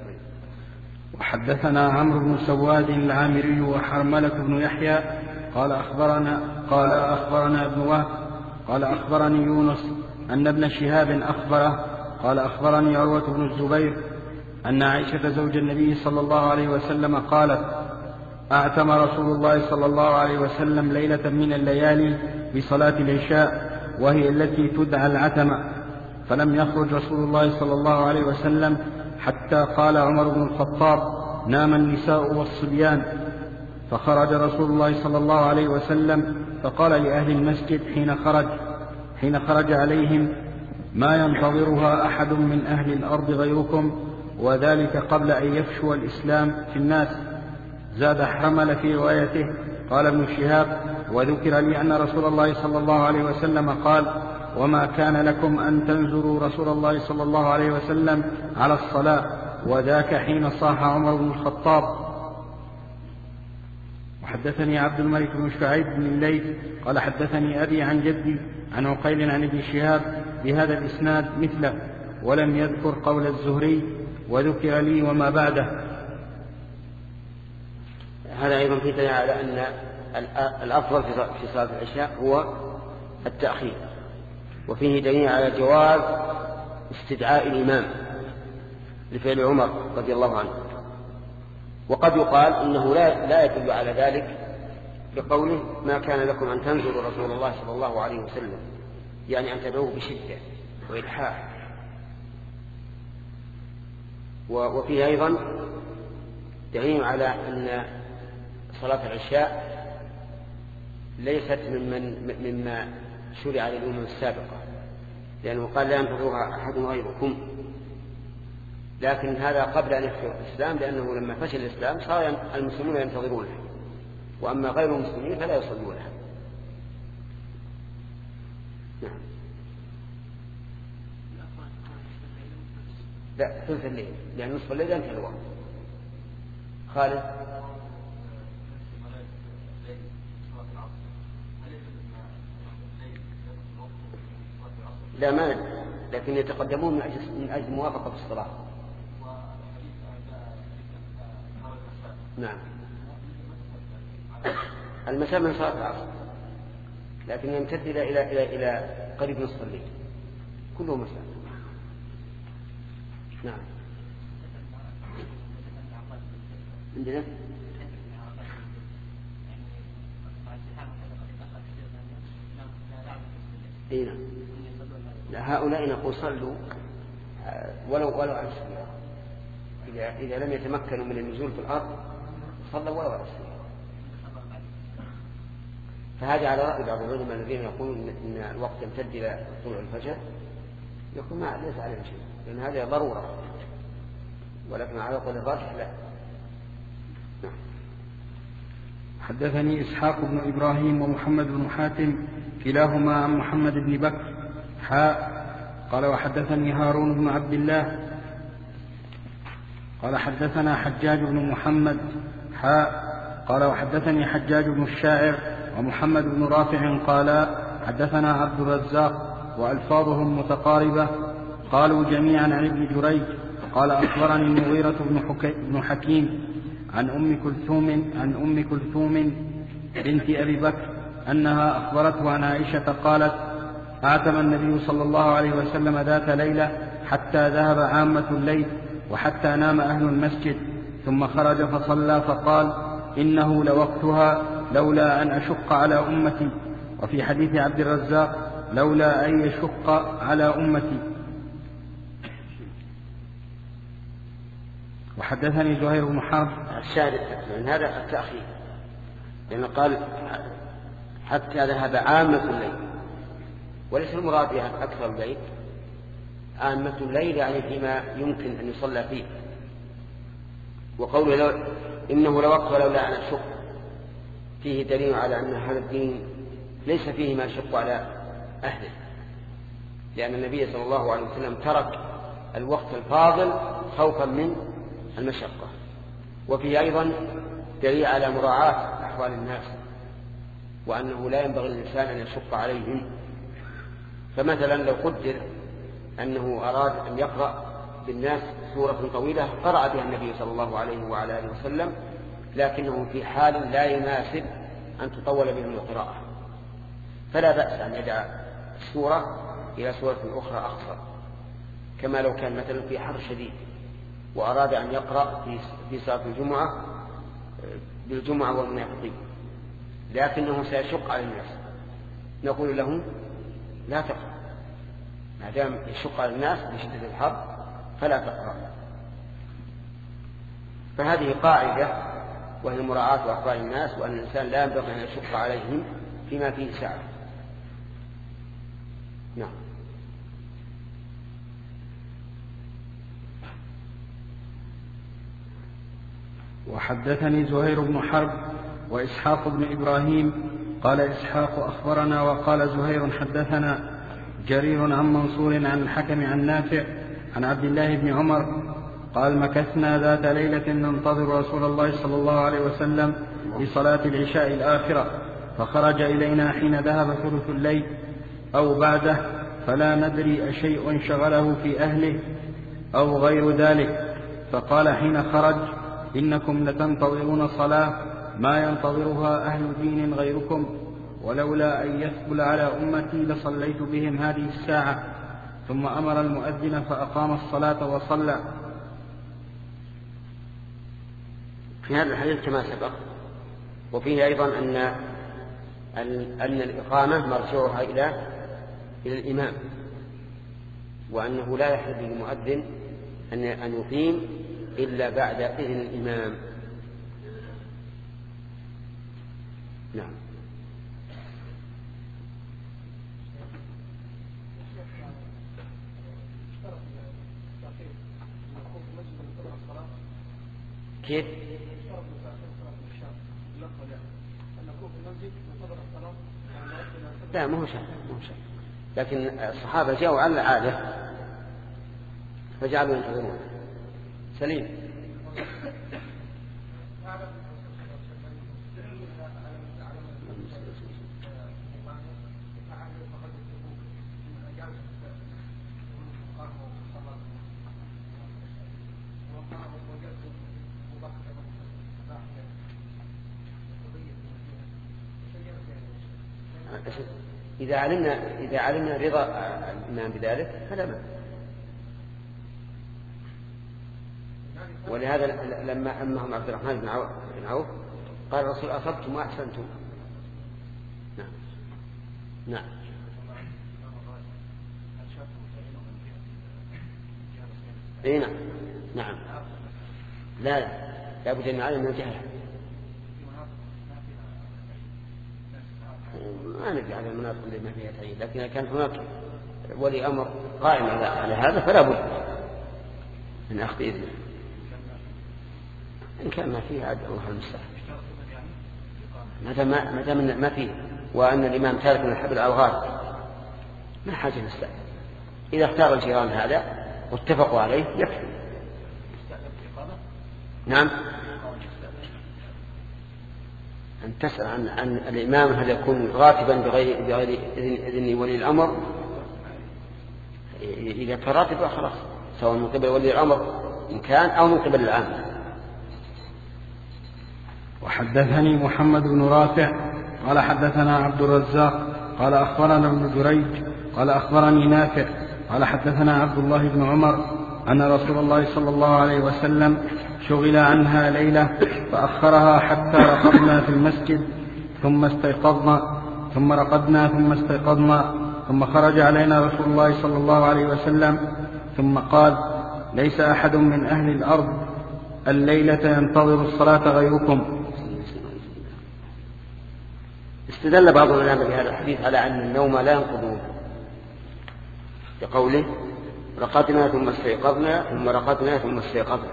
وحدثنا عمرو بن سواد العامري وحرملة بن يحيى قال أخبرنا قال أخبرنا ابن وهب قال أخبرني يونس أن ابن شهاب أخبره قال أخبرني عروة بن الزبير أن عائشة زوج النبي صلى الله عليه وسلم قالت: أعتم رسول الله صلى الله عليه وسلم ليلة من الليالي بصلاة العشاء وهي التي تدعى العتمة، فلم يخرج رسول الله صلى الله عليه وسلم حتى قال عمر بن الخطاب: نام النساء والصبيان. فخرج رسول الله صلى الله عليه وسلم فقال لأهل المسجد حين خرج حين خرج عليهم: ما ينتظرها أحد من أهل الأرض غيركم، وذلك قبل أن يفشو الإسلام في الناس. زاد حرمل في روايته قال ابن شهاب: وذكر لي أن رسول الله صلى الله عليه وسلم قال: وما كان لكم أن تنزلوا رسول الله صلى الله عليه وسلم على الصلاة، وذاك حين صاح عمر بن الخطاب. وحدثني عبد الملك بن شعيب بن الليث قال حدثني أبي عن جدي عن عقيل عن ابن شهاب بهذا الإسناد مثله، ولم يذكر قول الزهري: وذكر لي وما بعده. هذا أيضا في دليل على أن الأفضل في صلاة العشاء هو التأخير، وفيه دليل على جواز استدعاء الإمام لفعل عمر رضي الله عنه. وقد يقال إنه لا, لا يدل على ذلك بقوله: ما كان لكم أن تنزلوا رسول الله صلى الله عليه وسلم، يعني أن تدعوه بشدة وإلحاح. وفيه أيضا دليل على أن صلاة العشاء ليست ممن مما شرع للأمم السابقة، لأنه قال: لا ينتظرها أحد غيركم. لكن هذا قبل أن يفشل الإسلام، لأنه لما فشل الإسلام صار المسلمون ينتظرونها، وأما غير المسلمين فلا يصلونها. نعم. لا، ثلث الليل، لأن نصف الليل انتهى الوقت. خالد. لا ما لكن يتقدمون من أجل موافقة الصلاة. نعم المساء من صلاة العصر لكن يمتد إلى إلى إلى إلى قريب نصف الليل كله مساء. نعم عندنا إيه لا هؤلاء نقول صلوا ولو ولو على السرير إذا إذا لم يتمكنوا من النزول في الأرض صلوا ولو على السرير. فهذا على رأي بعض العلماء الذين يقولون إن الوقت يمتد إلى طلوع الفجر يقول ما ليس عليه شيء لأن هذا ضرورة ولكن على قول الراجح لا. نعم. حدثني إسحاق بن إبراهيم ومحمد بن حاتم كلاهما عن محمد بن بكر حاء قال وحدثني هارون بن عبد الله قال حدثنا حجاج بن محمد حاء قال وحدثني حجاج بن الشاعر ومحمد بن رافع قال حدثنا عبد الرزاق وألفاظهم متقاربة قالوا جميعا عن ابن جريج قال أخبرني المغيرة بن حكيم عن أم كلثوم عن أم كلثوم بنت أبي بكر أنها أخبرته عن عائشة قالت أعتم النبي صلى الله عليه وسلم ذات ليلة حتى ذهب عامة الليل وحتى نام أهل المسجد ثم خرج فصلى فقال إنه لوقتها لولا أن أشق على أمتي. وفي حديث عبد الرزاق لولا أن يشق على أمتي. وحدثني زهير بن حرب الشاهد من هذا التأخير لأنه قال حتى ذهب عامة الليل وليس المراد بها أكثر الليل. عامة الليل يعني فيما يمكن أن يصلى فيه. وقوله لو إنه لوقت لولا أن أشق فيه دليل على أن هذا الدين ليس فيه ما يشق على أهله لأن النبي صلى الله عليه وسلم ترك الوقت الفاضل خوفا من المشقة. وفيه أيضا دليل على مراعاة أحوال الناس وأنه لا ينبغي للإنسان أن يشق عليهم. فمثلا لو قدر أنه أراد أن يقرأ بالناس سورة طويلة قرأ بها النبي صلى الله عليه وعلى آله وسلم لكنه في حال لا يناسب أن تطول بهم القراءة فلا بأس أن يدع السورة إلى سورة أخرى أقصر كما لو كان مثلا في حر شديد وأراد أن يقرأ في صلاة الجمعة بالجمعة والمنافقين لكنه سيشق على الناس نقول له لا تقرأ ما دام يشق على الناس بشدة الحر فلا تقرأ. فهذه قاعدة وهي مراعاة أحوال الناس وأن الإنسان لا ينبغي أن يشق عليهم فيما فيه سعة. نعم. وحدثني زهير بن حرب وإسحاق بن إبراهيم قال إسحاق أخبرنا وقال زهير حدثنا جرير عن منصور عن الحكم عن نافع عن عبد الله بن عمر قال مكثنا ذات ليلة ننتظر رسول الله صلى الله عليه وسلم لصلاة العشاء الآخرة فخرج إلينا حين ذهب ثلث الليل أو بعده فلا ندري أشيء شغله في أهله أو غير ذلك فقال حين خرج إنكم لتنتظرون صلاة ما ينتظرها أهل دين غيركم ولولا أن يثقل على أمتي لصليت بهم هذه الساعة ثم أمر المؤذن فأقام الصلاة وصلى. في هذا الحديث كما سبق وفيه أيضا أن أن الإقامة مرجعها إلى إلى الإمام وأنه لا يحل للمؤذن أن يقيم إلا بعد إذن الإمام. نعم. كيف؟ لا مو شرط مو شرط لكن الصحابة جاءوا على العادة فجعلوا ينتظرون. سليم. إذا علمنا إذا علمنا رضا الإمام بذلك فلا مانع. ولهذا لما أمهم عبد الرحمن بن عوف قال الرسول أصبتم وأحسنتم. نعم نعم اي نعم نعم لا لا لابد ان نعلم من الجهل. ما ندري على المناطق اللي ما فيها تعيين، لكن كان هناك ولي امر قائم على هذا فلا بد من اخذ اذنه. ان كان ما فيه عاد الله المستعان. ما دام ما فيه وان الامام تارك من الحبل او غالب ما حاجه نستعين. اذا اختار الجيران هذا واتفقوا عليه يكفي. نعم أن تسأل عن, عن الإمام هل يكون راتبا بغير, بغير إذن ولي الأمر. إذا كان راتبا خلاص سواء من قبل ولي الأمر إن كان أو من قبل العام. وحدثني محمد بن رافع قال حدثنا عبد الرزاق قال أخبرنا ابن جريج قال أخبرني نافع قال حدثنا عبد الله بن عمر أن رسول الله صلى الله عليه وسلم شغل عنها ليلة فأخرها حتى رقدنا في المسجد ثم استيقظنا ثم رقدنا ثم استيقظنا ثم خرج علينا رسول الله صلى الله عليه وسلم ثم قال ليس أحد من أهل الأرض الليلة ينتظر الصلاة غيركم. استدل بعض العلماء بهذا الحديث على أن النوم لا ينقض بقوله رقدنا ثم استيقظنا ثم رقدنا ثم استيقظنا،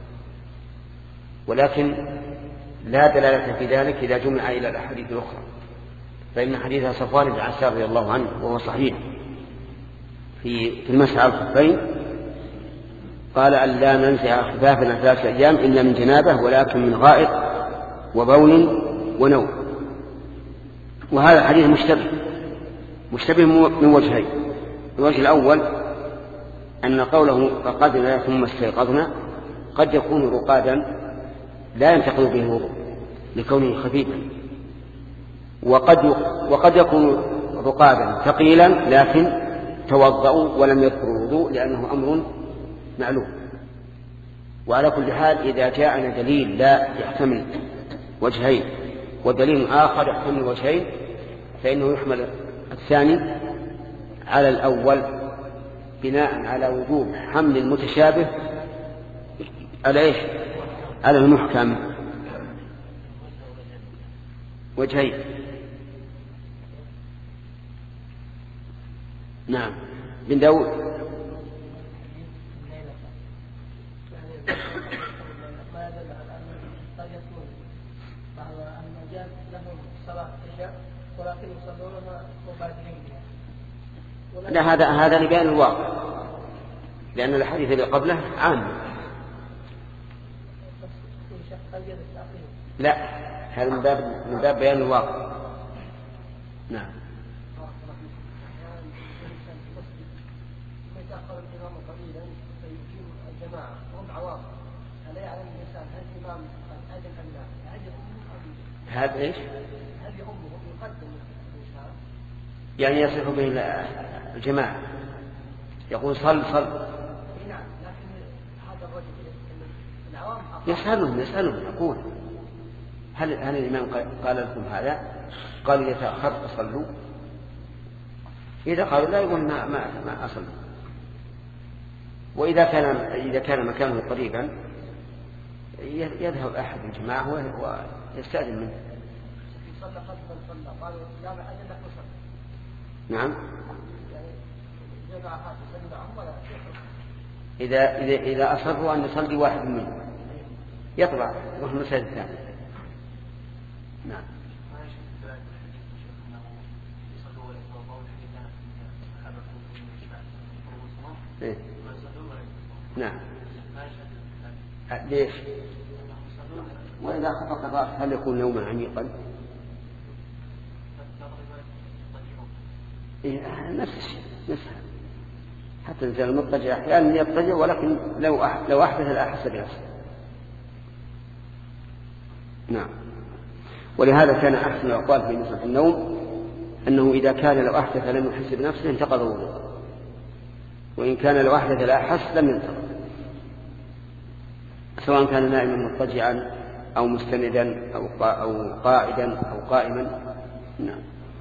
ولكن لا دلالة في ذلك إذا جمع إلى الأحاديث الأخرى، فإن حديث صفوان بن عسار رضي الله عنه وهو صحيح في في المسح على الخفين قال أن لا ننزع خفافنا ثلاثة أيام إلا من جنابه ولكن من غائط وبول ونوم. وهذا الحديث مشتبه مشتبه من وجهين. الوجه الأول أن قوله رقدنا ثم استيقظنا قد يكون رقادا لا ينتقل به الوضوء لكونه خفيفا، وقد وقد يكون رقادا ثقيلا لكن توضأوا ولم يذكروا الوضوء لأنه أمر معلوم. وعلى كل حال إذا جاءنا دليل لا يحتمل وجهين ودليل آخر يحتمل وجهين فإنه يحمل الثاني على الأول بناء على وجوب حمل المتشابه على إيش؟ على المحكم. وجهين. نعم بن داود. لا هذا هذا لبيان الواقع لأن الحديث اللي قبله عام. لا هذا من باب من باب بيان الواقع. نعم. هذا ايش؟ يعني يصح به الجماعة يقول صل صل. يسألهم يسألهم يقول هل هل الإمام قال لكم هذا؟ قالوا إذا تأخرت صلوا. إذا قالوا لا يقول ما ما ما أصلوا. وإذا كان إذا كان مكانه قريبا يذهب أحد الجماعة ويستأذن منه. نعم. إذا إذا إذا أصروا أن يصلي واحد منهم يطلع وهم المسجد الثاني. نعم. إيه؟ نعم. ليش؟ وإذا خفق الرأس هل يكون نوما عميقا؟ إيه نفس الشيء نفسها حتى الإنسان المضطجع أحيانا يضطجع ولكن لو أح... لو أحدث لا أحس بنفسه. نعم. ولهذا كان أحسن الأقوال في نسبة النوم أنه إذا كان لو أحدث لم يحس بنفسه انتقض وضوءه، وإن كان لو أحدث لا أحس لم ينتقض، سواء كان نائما مضطجعا أو مستندا أو قاعدا أو قائما. نعم.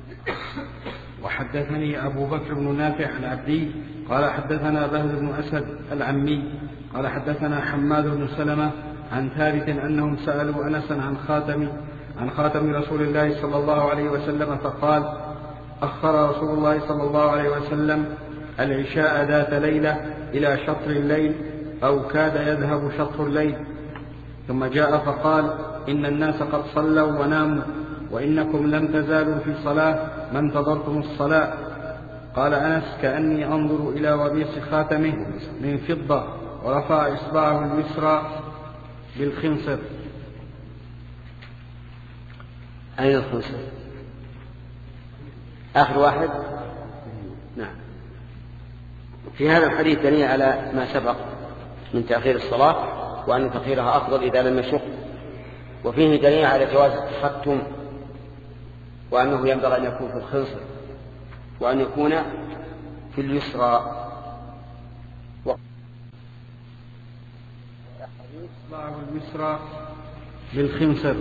وحدثني أبو بكر بن نافع العبدي قال حدثنا بهز بن أسد العمي قال حدثنا حماد بن سلمة عن ثابت أنهم سألوا أنسا عن خاتم عن خاتم رسول الله صلى الله عليه وسلم فقال أخر رسول الله صلى الله عليه وسلم العشاء ذات ليلة إلى شطر الليل أو كاد يذهب شطر الليل، ثم جاء فقال إن الناس قد صلوا وناموا وإنكم لم تزالوا في صلاة ما انتظرتم الصلاة. قال أنس كأني أنظر إلى وبيص خاتمه من فضة ورفع إصبعه اليسرى بالخنصر. أين الخنصر؟ آخر واحد. نعم. في هذا الحديث دليل على ما سبق من تأخير الصلاة، وأن تأخيرها أفضل إذا لم يشق، وفيه دليل على جواز التختم، وأنه ينبغي أن يكون في الخنصر وأن يكون في اليسرى. إصبعه اليسرى بالخنصر.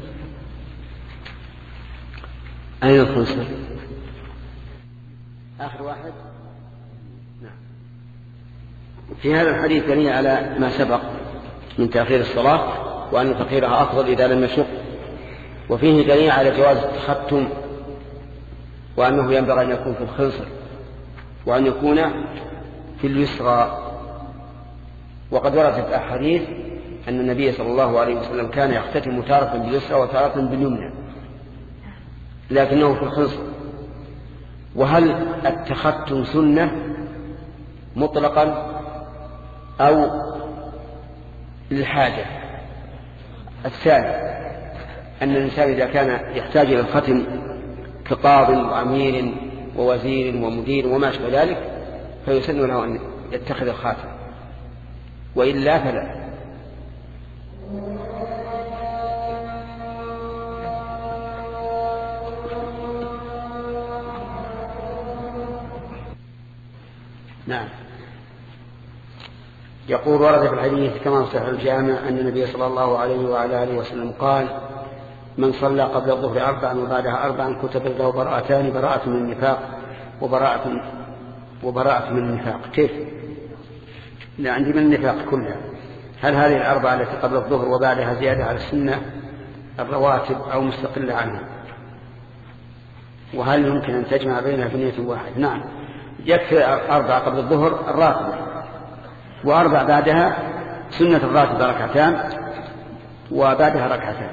أين الخنصر؟ آخر واحد. نعم. في هذا الحديث دليل على ما سبق من تأخير الصلاة، وأن تأخيرها أفضل إذا لم يشق، وفيه دليل على جواز التختم، وأنه ينبغي أن يكون في الخنصر وأن يكون في اليسرى. وقد وردت أحاديث أن النبي صلى الله عليه وسلم كان يختتم تارة باليسرى وتارة باليمنى، لكنه في الخنصر. وهل التختم سنة مطلقا أو للحاجة؟ الثاني أن الإنسان إذا كان يحتاج إلى الختم كقاض وأمير ووزير ومدير وما شابه ذلك فيسن له أن يتخذ الخاتم، وإلا فلا. نعم. يقول ورد في الحديث كما صح الجامع أن النبي صلى الله عليه وعلى آله وسلم قال من صلى قبل الظهر أربعا وبعدها أربعا كتبت له براءتان، براءة من النفاق وبراءة وبراءة من النفاق. كيف؟ لا عندي من النفاق كلها. هل هذه الأربعة التي قبل الظهر وبعدها زيادة على السنة الرواتب أو مستقلة عنها؟ وهل يمكن أن تجمع بينها في نية واحد؟ نعم، يكفي أربعة قبل الظهر الراتبة، وأربع بعدها سنة الراتبة ركعتان وبعدها ركعتان.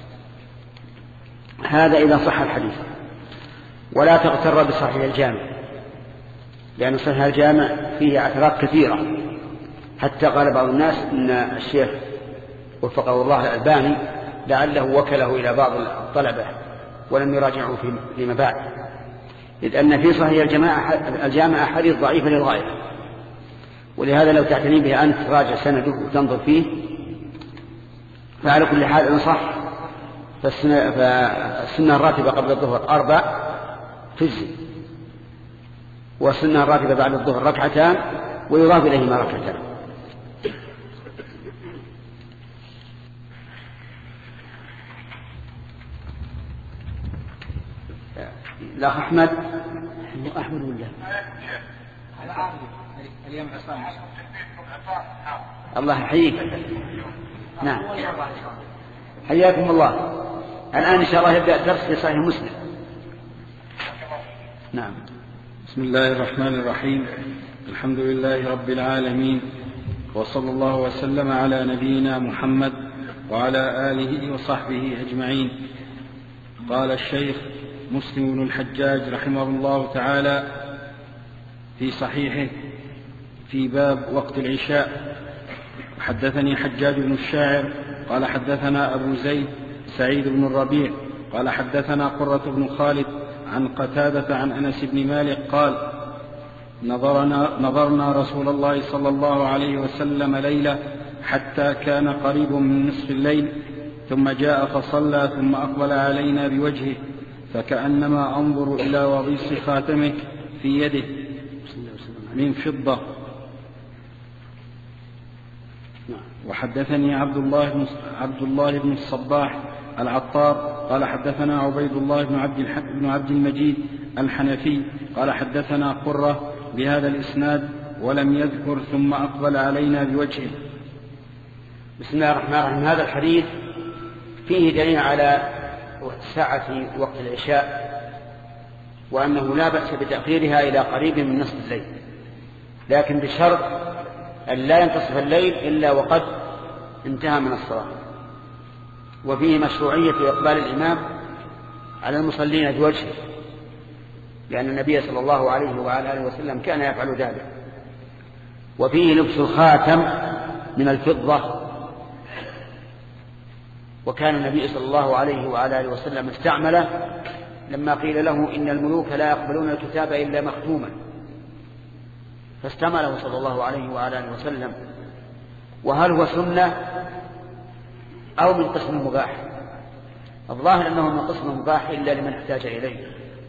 هذا إذا صح الحديث. ولا تغتر بصحيح الجامع، لأن صحيح الجامع فيه اعتراض كثيرة، حتى قال بعض الناس إن الشيخ وفقه الله الألباني لعله وكله إلى بعض الطلبة ولم يراجعوا فيما بعد، إذ أن في صحيح الجامع الجامع حديث ضعيف للغاية، ولهذا لو تعتني به أنت راجع سنده وتنظر فيه. فعلى كل حال إن صح فالسنة, فالسنة الراتبة قبل الظهر أربع تجزي، والسنة الراتبة بعد الظهر ركعتان ويضاف إليهما ركعتان. الأخ أحمد أحمد ولا اليوم عصام الله يحييك. نعم حياكم الله. الآن إن شاء الله يبدأ الدرس في صحيح مسلم. نعم. بسم الله الرحمن الرحيم. الحمد لله رب العالمين، وصلى الله وسلم على نبينا محمد وعلى آله وصحبه أجمعين. قال الشيخ مسلم بن الحجاج رحمه الله تعالى في صحيحه في باب وقت العشاء: حدثني حجاج بن الشاعر قال حدثنا أبو زيد سعيد بن الربيع قال حدثنا قرة بن خالد عن قتادة عن أنس بن مالك قال: نظرنا, نظرنا رسول الله صلى الله عليه وسلم ليلة حتى كان قريب من نصف الليل، ثم جاء فصلى ثم أقبل علينا بوجهه فكأنما أنظر إلى وضيص خاتمه في يده من فضة. وحدثني عبد الله بن عبد الله بن الصباح العطار قال حدثنا عبيد الله بن عبد بن عبد المجيد الحنفي قال حدثنا قرة بهذا الإسناد ولم يذكر ثم أقبل علينا بوجهه. بسم الله الرحمن الرحيم. هذا الحديث فيه دليل على ساعة وقت العشاء، وأنه لا بأس بتأخيرها إلى قريب من نصف الليل، لكن بشرط أن لا ينتصف الليل إلا وقد انتهى من الصلاة. وفيه مشروعية في إقبال الإمام على المصلين بوجهه، لأن النبي صلى الله عليه وعلى آله وسلم كان يفعل ذلك. وفيه لبس الخاتم من الفضة، وكان النبي صلى الله عليه وعلى آله وسلم استعمله لما قيل له إن الملوك لا يقبلون الكتاب إلا مختوما، فاستعمله صلى الله عليه وعلى آله وسلم. وهل هو سنة أو من قسم مباح؟ الظاهر أنه من قسم مباح إلا لمن احتاج إليه،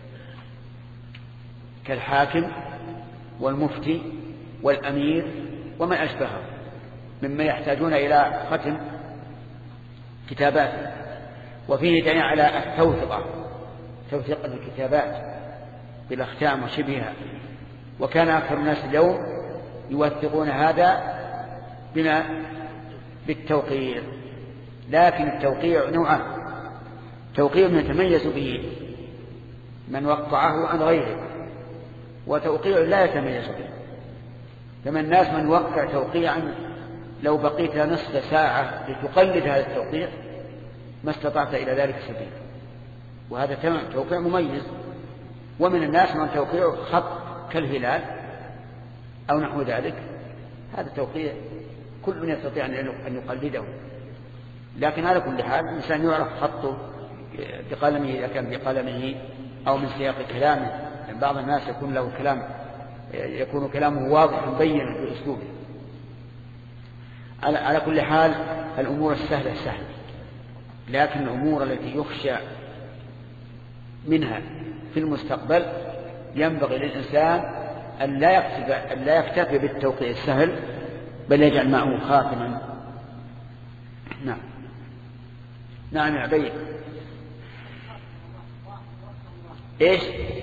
كالحاكم والمفتي والأمير ومن أشبهه ممن يحتاجون إلى ختم كتابات. وفيه دليل على التوثقة، توثيق الكتابات بالأختام وشبهها، وكان أكثر الناس اليوم يوثقون هذا بما بالتوقيع. لكن التوقيع نوعان: توقيع يتميز به من وقعه عن غيره، وتوقيع لا يتميز به. فمن الناس من وقع توقيعا لو بقيت نصف ساعة لتقلد هذا التوقيع ما استطعت إلى ذلك سبيلا، وهذا تمام توقيع مميز. ومن الناس من توقيع خط كالهلال أو نحو ذلك، هذا توقيع كل يستطيع أن يقلده. لكن على كل حال الإنسان يعرف خطه بقلمه إذا كان بقلمه أو من سياق كلامه، لأن بعض الناس يكون له كلام يكون كلامه واضحا بينا بأسلوبه. على, على كل حال الأمور السهلة سهلة، لكن الأمور التي يخشى منها في المستقبل ينبغي للإنسان أن لا يكتفي, أن لا يكتفي بالتوقيع السهل، بل يجعل معه خاتما. نعم نعم يا عبيد. إيش؟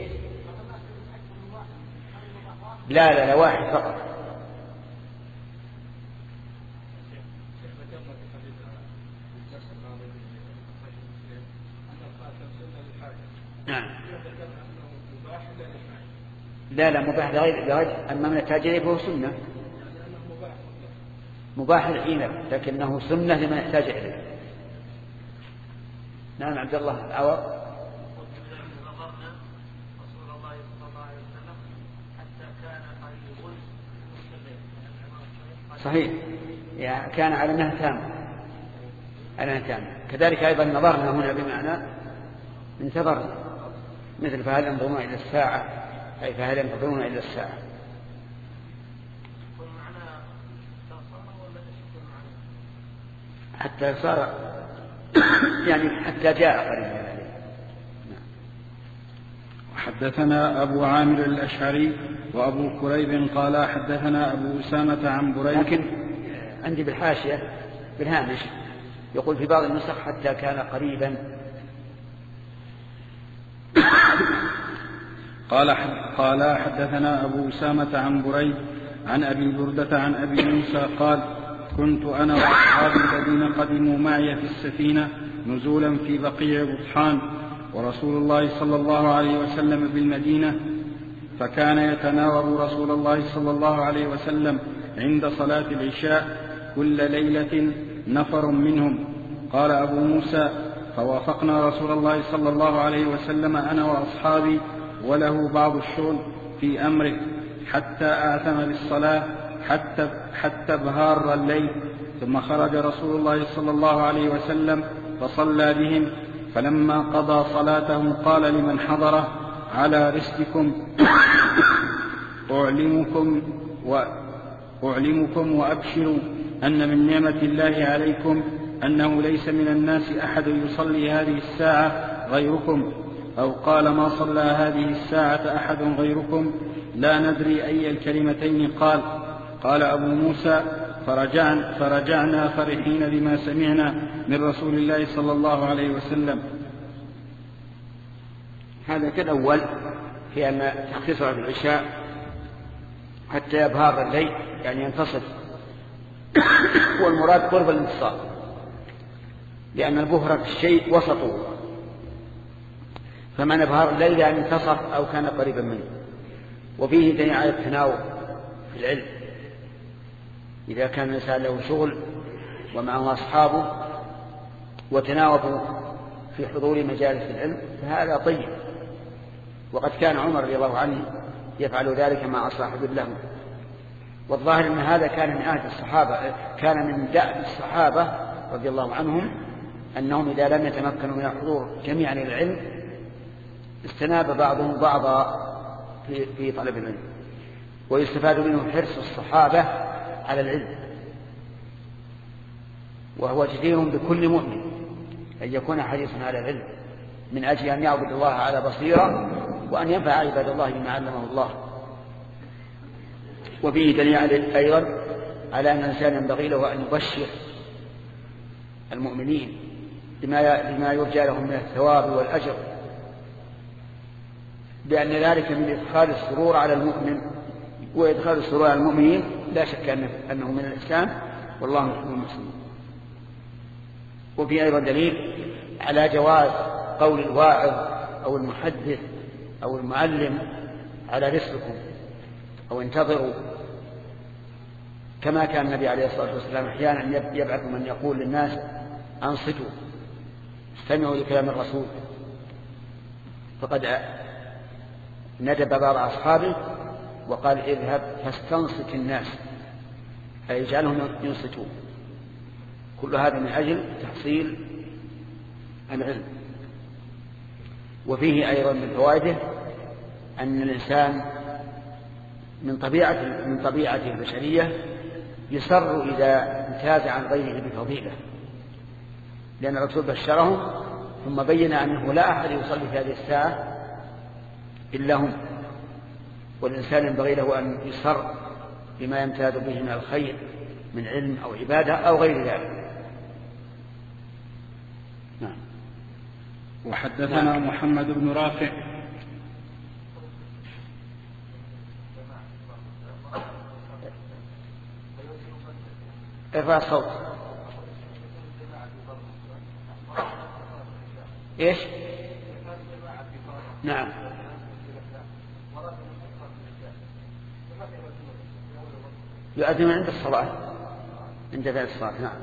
لا لا لا واحد فقط. نعم لا لا مباح لغير لغير أما من التاجر فهو سنة مباح الحين، لكنه سنة لمن يحتاج إليه. نعم عبد الله العوض. صحيح، يعني كان على أنها تامة، على أنها تامة. كذلك أيضا نظرنا هنا بمعنى انتظرنا، مثل فهل ينظرون إلى الساعة، أي فهل ينتظرون إلى الساعة. حتى صار يعني حتى جاء قريبا. حدثنا أبو عامر الأشعري وأبو كريب قال حدثنا أبو أسامة عن بريد. لكن عندي بالحاشية بالهامش يقول في بعض النسخ حتى كان قريبا. قال قال حدثنا أبو أسامة عن بريد عن أبي بردة عن أبي موسى قال كنت أنا وأصحابي الذين قدموا معي في السفينة نزولا في بقيع بطحان ورسول الله صلى الله عليه وسلم بالمدينة، فكان يتناوب رسول الله صلى الله عليه وسلم عند صلاة العشاء كل ليلة نفر منهم. قال أبو موسى فوافقنا رسول الله صلى الله عليه وسلم أنا وأصحابي وله بعض الشغل في أمره حتى آثم للصلاة حتى, حتى بهار الليل، ثم خرج رسول الله صلى الله عليه وسلم فصلى بهم، فلما قضى صلاته قال لمن حضره على رسلكم أعلمكم, وأعلمكم وأبشروا أن من نعمة الله عليكم أنه ليس من الناس أحد يصلي هذه الساعة غيركم، أو قال ما صلى هذه الساعة أحد غيركم لا ندري أي الكلمتين قال. قال أبو موسى فرجعنا, فرجعنا فرحين بما سمعنا من رسول الله صلى الله عليه وسلم. هذا كالأول في أن تختصر في العشاء حتى يبهر الليل يعني ينتصف، والمراد قرب الانتصاف، لأن البهرة في الشيء وسطه، فمن أبهر الليل يعني انتصف أو كان قريبا منه. وفيه دليل على التناوب في العلم، إذا كان الإنسان له شغل ومعه أصحابه وتناوبوا في حضور مجالس العلم فهذا طيب. وقد كان عمر رضي الله عنه يفعل ذلك مع صاحب له. والظاهر أن هذا كان من عهد الصحابة، كان من دأب الصحابة رضي الله عنهم أنهم إذا لم يتمكنوا من الحضور جميعا للعلم استناب بعضهم بعضا في, في طلب العلم. ويستفاد منه حرص الصحابة على العلم، وهو جدير بكل مؤمن أن يكون حريصا على العلم من أجل أن يعبد الله على بصيرة وأن ينفع عباد الله بما علمه الله. وفيه دليل أيضا على أن الإنسان ينبغي له أن يبشر المؤمنين بما يرجى لهم من الثواب والأجر، بأن ذلك من إدخال السرور على المؤمن، وإدخال السرور على المؤمنين لا شك أنه من الإسلام، والله يحب المسلمين. وفي أيضا دليل على جواز قول الواعظ أو المحدث أو المعلم على رسلكم أو انتظروا، كما كان النبي عليه الصلاة والسلام أحيانا يبعث من يقول للناس أنصتوا استمعوا لكلام الرسول، فقد ندب بعض أصحابه وقال اذهب فاستنصت الناس، أي اجعلهم ينصتون. كل هذا من أجل تحصيل العلم. وفيه أيضا من فوائده أن الإنسان من طبيعة من طبيعته البشرية يسر إذا امتاز عن غيره بفضيلة، لأن الرسول بشرهم ثم بين أنه لا أحد يصلي في هذه الساعة إلا هم، والإنسان ينبغي له أن يسر بما يمتاز به من الخير من علم أو عبادة أو غير ذلك. نعم. وحدثنا نعم. محمد بن رافع ارفع الصوت. ايش؟ نعم. يؤذن عند الصلاة، عند ذلك الصلاة. نعم.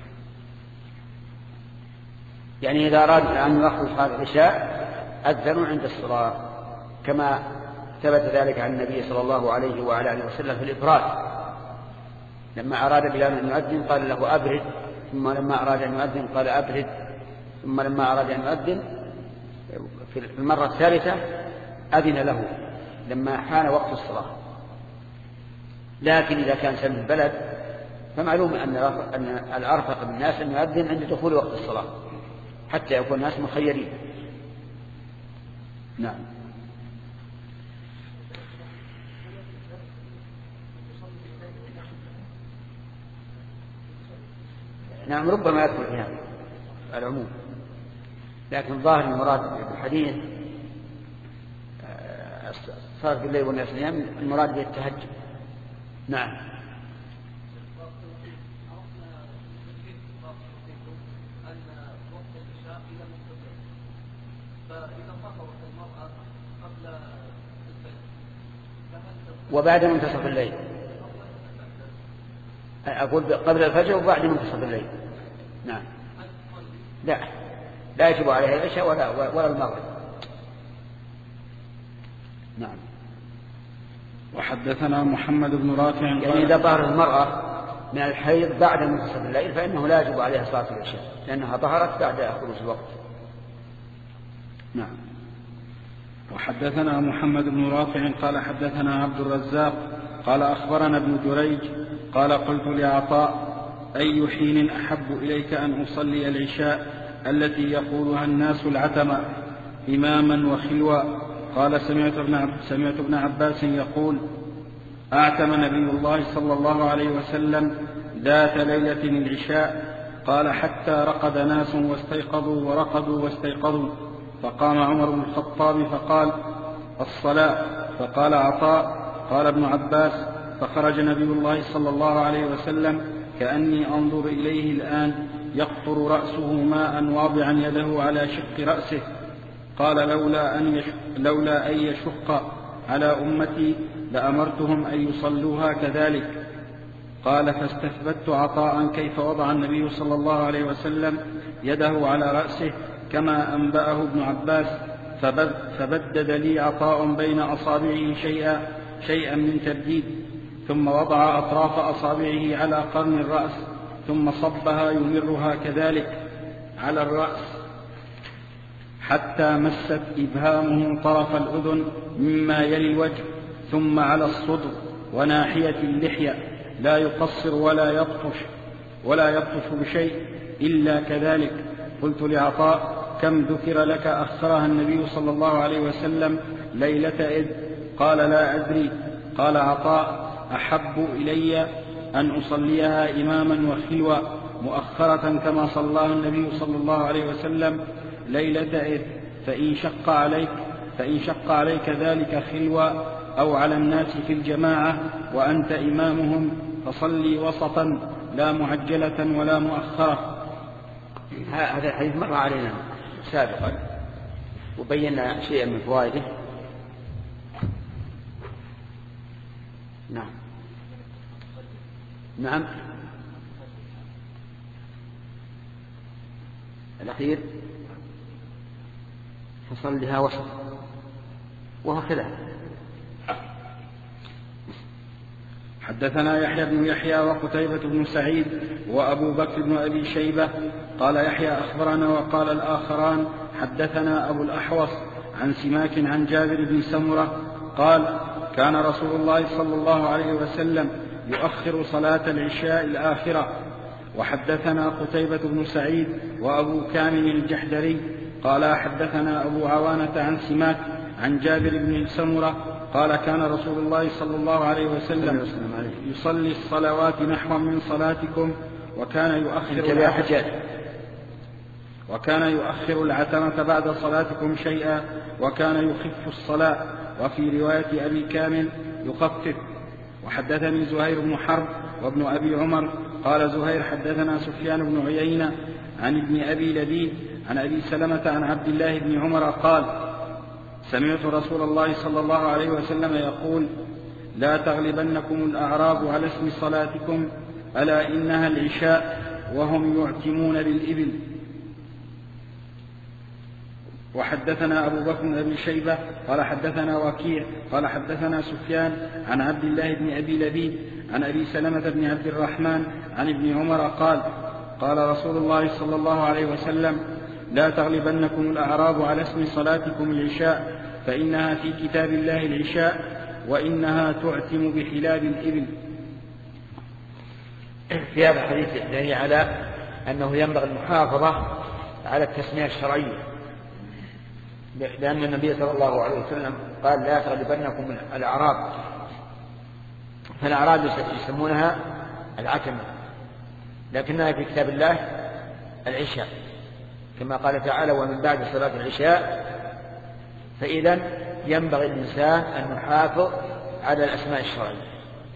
يعني إذا أراد أن يأخذ صلاة العشاء أذنوا عند الصلاة، كما ثبت ذلك عن النبي صلى الله عليه وعلى آله وسلم في الإبراد، لما أراد بلال أن يؤذن قال له أبرد، ثم لما أراد أن يؤذن قال أبرد، ثم لما أراد أن يؤذن في المرة الثالثة أذن له لما حان وقت الصلاة. لكن إذا كان سن البلد فمعلوم أن الأرفق بالناس أن يؤذن عند دخول وقت الصلاة حتى يكون الناس مخيرين. نعم. نعم ربما يدخل في هذا العموم، لكن ظاهر المراد بالحديث صار في الليل والناس نيام، المراد بالتهجد. نعم. وبعد منتصف الليل، أقول قبل الفجر وبعد منتصف الليل. نعم. لا لا يجب عليها العشاء ولا ولا المغرب. نعم. وحدثنا محمد بن رافع يعني إذا ظهرت المرأة من الحيض بعد منتصف الليل فإنه لا يجب عليها صلاة العشاء لأنها ظهرت بعد خروج الوقت. نعم. وحدثنا محمد بن رافع قال حدثنا عبد الرزاق قال أخبرنا ابن جريج قال قلت لعطاء أي حين أحب إليك أن أصلي العشاء التي يقولها الناس العتمة؟ إماما وخلوا. قال سمعت ابن, سمعت ابن عباس يقول أعتم نبي الله صلى الله عليه وسلم ذات ليلة العشاء، قال حتى رقد ناس واستيقظوا ورقدوا واستيقظوا، فقام عمر بن الخطاب فقال الصلاة، فقال عطاء قال ابن عباس فخرج نبي الله صلى الله عليه وسلم كأني أنظر إليه الآن يقطر رأسه ماء واضعا يده على شق رأسه. قال لولا أن يشق, لولا أن يشق على أمتي لأمرتهم أن يصلوها كذلك. قال فاستثبت عطاء كيف وضع النبي صلى الله عليه وسلم يده على رأسه كما أنبأه ابن عباس، فبدد لي عطاء بين أصابعه شيئا, شيئا من تبديد، ثم وضع أطراف أصابعه على قرن الرأس ثم صبها يمرها كذلك على الرأس حتى مست إبهامه طرف الأذن مما يلي الوجه، ثم على الصدر وناحية اللحية، لا يقصر ولا يبطش ولا يبطش بشيء إلا كذلك. قلت لعطاء كم ذكر لك أخرها النبي صلى الله عليه وسلم ليلة إذ؟ قال لا أدري. قال عطاء أحب إلي أن أصليها إماما وخلوا مؤخرة كما صلاها النبي صلى الله عليه وسلم ليلة إذ، فإن شق عليك, فإن شق عليك ذلك خلوا أو على الناس في الجماعة وأنت إمامهم فصلي وسطا لا معجلة ولا مؤخرة. هذا الحديث مر علينا سابقا وبينا شيئا من فوائده. نعم نعم الأخير فصلها وسط وهو خلاف. حدثنا يحيى بن يحيى وقتيبة بن سعيد وأبو بكر بن أبي شيبة قال يحيى أخبرنا، وقال الآخران حدثنا أبو الأحوص عن سماك عن جابر بن سمرة قال كان رسول الله صلى الله عليه وسلم يؤخر صلاة العشاء الآخرة. وحدثنا قتيبة بن سعيد وأبو كامل الجحدري قال حدثنا أبو عوانة عن سماك عن جابر بن سمرة قال كان رسول الله صلى الله عليه وسلم يصلي الصلوات نحو من صلاتكم وكان يؤخر وكان يؤخر العتمة بعد صلاتكم شيئا وكان يخف الصلاة، وفي رواية أبي كامل يخفف. وحدثني زهير بن حرب وابن أبي عمر قال زهير حدثنا سفيان بن عيينة عن ابن أبي لبيد عن أبي سلمة عن عبد الله بن عمر قال سمعت رسول الله صلى الله عليه وسلم يقول لا تغلبنكم الأعراب على اسم صلاتكم ألا إنها العشاء وهم يعتمون بالإبل. وحدثنا أبو بكر بن أبي شيبة قال حدثنا وكيع قال حدثنا سفيان عن عبد الله بن أبي لبيد عن أبي سلمة بن عبد الرحمن عن ابن عمر قال قال رسول الله صلى الله عليه وسلم لا تغلبنكم الأعراب على اسم صلاتكم العشاء فإنها في كتاب الله العشاء وإنها تعتم بحلاب الإبل. في هذا الحديث دليل على أنه ينبغي المحافظة على التسمية الشرعية، لأن النبي صلى الله عليه وسلم قال لا تغلبنكم الأعراب، فالأعراب يسمونها العتمة لكنها في كتاب الله العشاء كما قال تعالى ومن بعد صلاة العشاء. فإذا ينبغي الإنسان أن يحافظ على الأسماء الشرعية.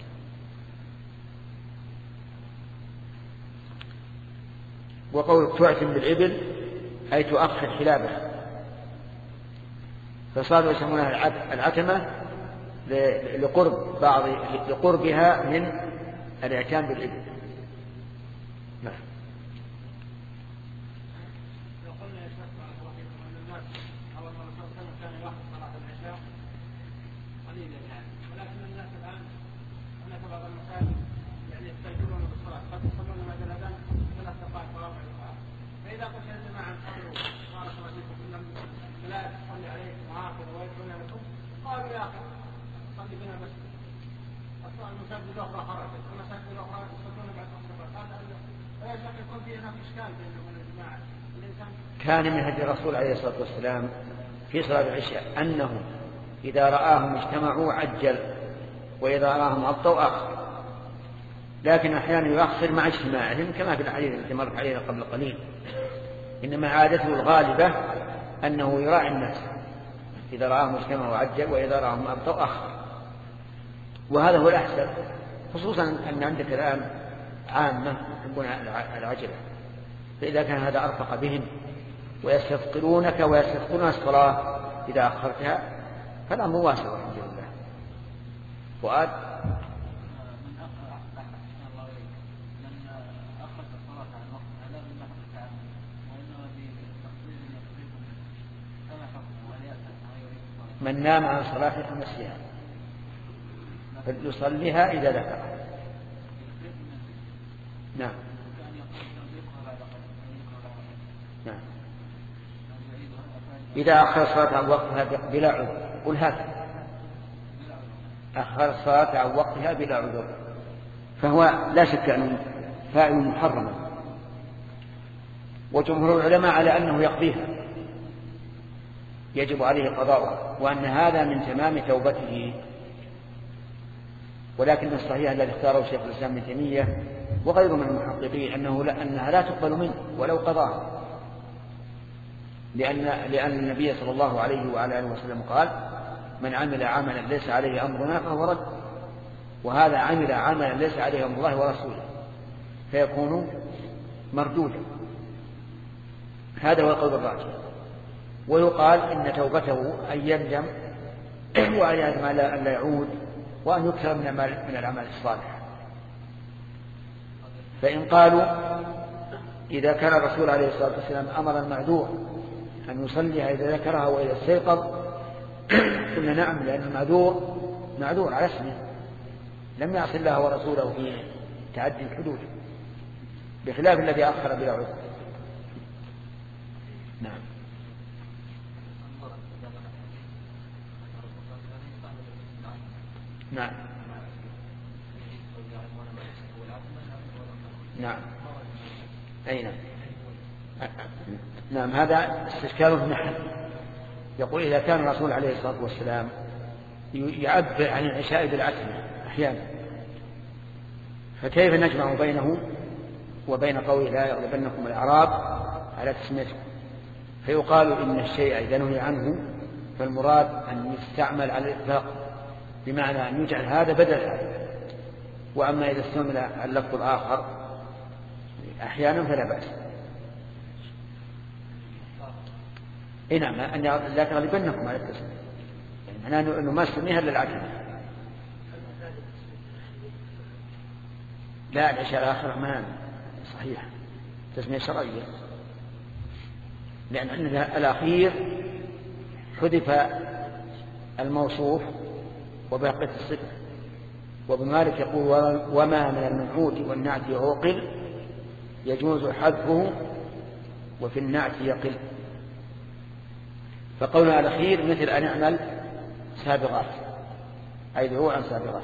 وقول تعتم بالإبل أي تؤخر حلابها، فصاروا يسمونها العتمة لقرب بعض لقربها من الإعتام بالإبل. نعم. كان من هدي الرسول عليه الصلاة والسلام في صلاة العشاء أنه إذا رآهم اجتمعوا عجل وإذا رآهم أبطأوا أخر، لكن أحيانا يؤخر مع اجتماعهم كما في الحديث التي مرت علينا قبل قليل. إنما عادته الغالبة أنه يراعي الناس، إذا رآهم اجتمعوا عجل وإذا رآهم أبطأوا أخر، وهذا هو الأحسن، خصوصا أن عندك الآن عامة يحبون العجلة، فإذا كان هذا أرفق بهم ويستثقلونك ويستثقلون الصلاة إذا أخرتها فالأمر واسع الحمد لله. فؤاد من نام عن صلاة فنسيها فليصليها إذا ذكرها. نعم نعم إذا أخر الصلاة عن وقتها بلا عذر، قل هكذا، أخر الصلاة عن وقتها بلا عذر، فهو لا شك أنه فاعل محرما، وجمهور العلماء على أنه يقضيها، يجب عليه قضاؤها، وأن هذا من تمام توبته. ولكن الصحيح الذي اختاره شيخ الإسلام ابن تيمية وغيره من المحققين أنه لا أنها لا تقبل منه ولو قضاها، لأن لأن النبي صلى الله عليه وعلى آله وسلم قال: من عمل عملا ليس عليه أمرنا فهو رد، وهذا عمل عملا ليس عليه أمر الله ورسوله فيكون مردودا. هذا هو القول الراجح. ويقال إن توبته أن يندم وأن يعزم على أن لا يعود وأن يكثر من من الأعمال الصالحة. فإن قالوا إذا كان الرسول عليه الصلاة والسلام أمر المعذور أن يصليها إذا ذكرها وإذا استيقظ قلنا نعم، لأن المعذور معذور على اسمه، لم يعص الله ورسوله في تعدي الحدود، بخلاف الذي أخر بلا عذر. نعم نعم نعم أي نعم نعم هذا استشكال في نحن. يقول إذا كان الرسول عليه الصلاة والسلام يعبر عن العشاء بالعتمة أحيانا، فكيف نجمع بينه وبين قوله لا يغلبنكم الأعراب على تسميته؟ فيقال إن الشيء إذا نهي عنه فالمراد أن يستعمل على الإطلاق، بمعنى أن يجعل هذا بدل هذا، وأما إذا استعمل اللفظ الآخر أحيانا فلا بأس. إيه نعم، أن لا تغلبنكم على التسمية، يعني معناه أنه ما سميها إلا العتمة. لا، العشاء الآخر ما صحيح تسمية شرعية، لأن الأخير حذف الموصوف وبقيت الصفة. وابن مالك يقول: وما من المنعوت والنعت عوقل يجوز حذفه وفي النعت يقل. فقولنا الأخير مثل أن نعمل سابغات، أي دعوة عن سابغات،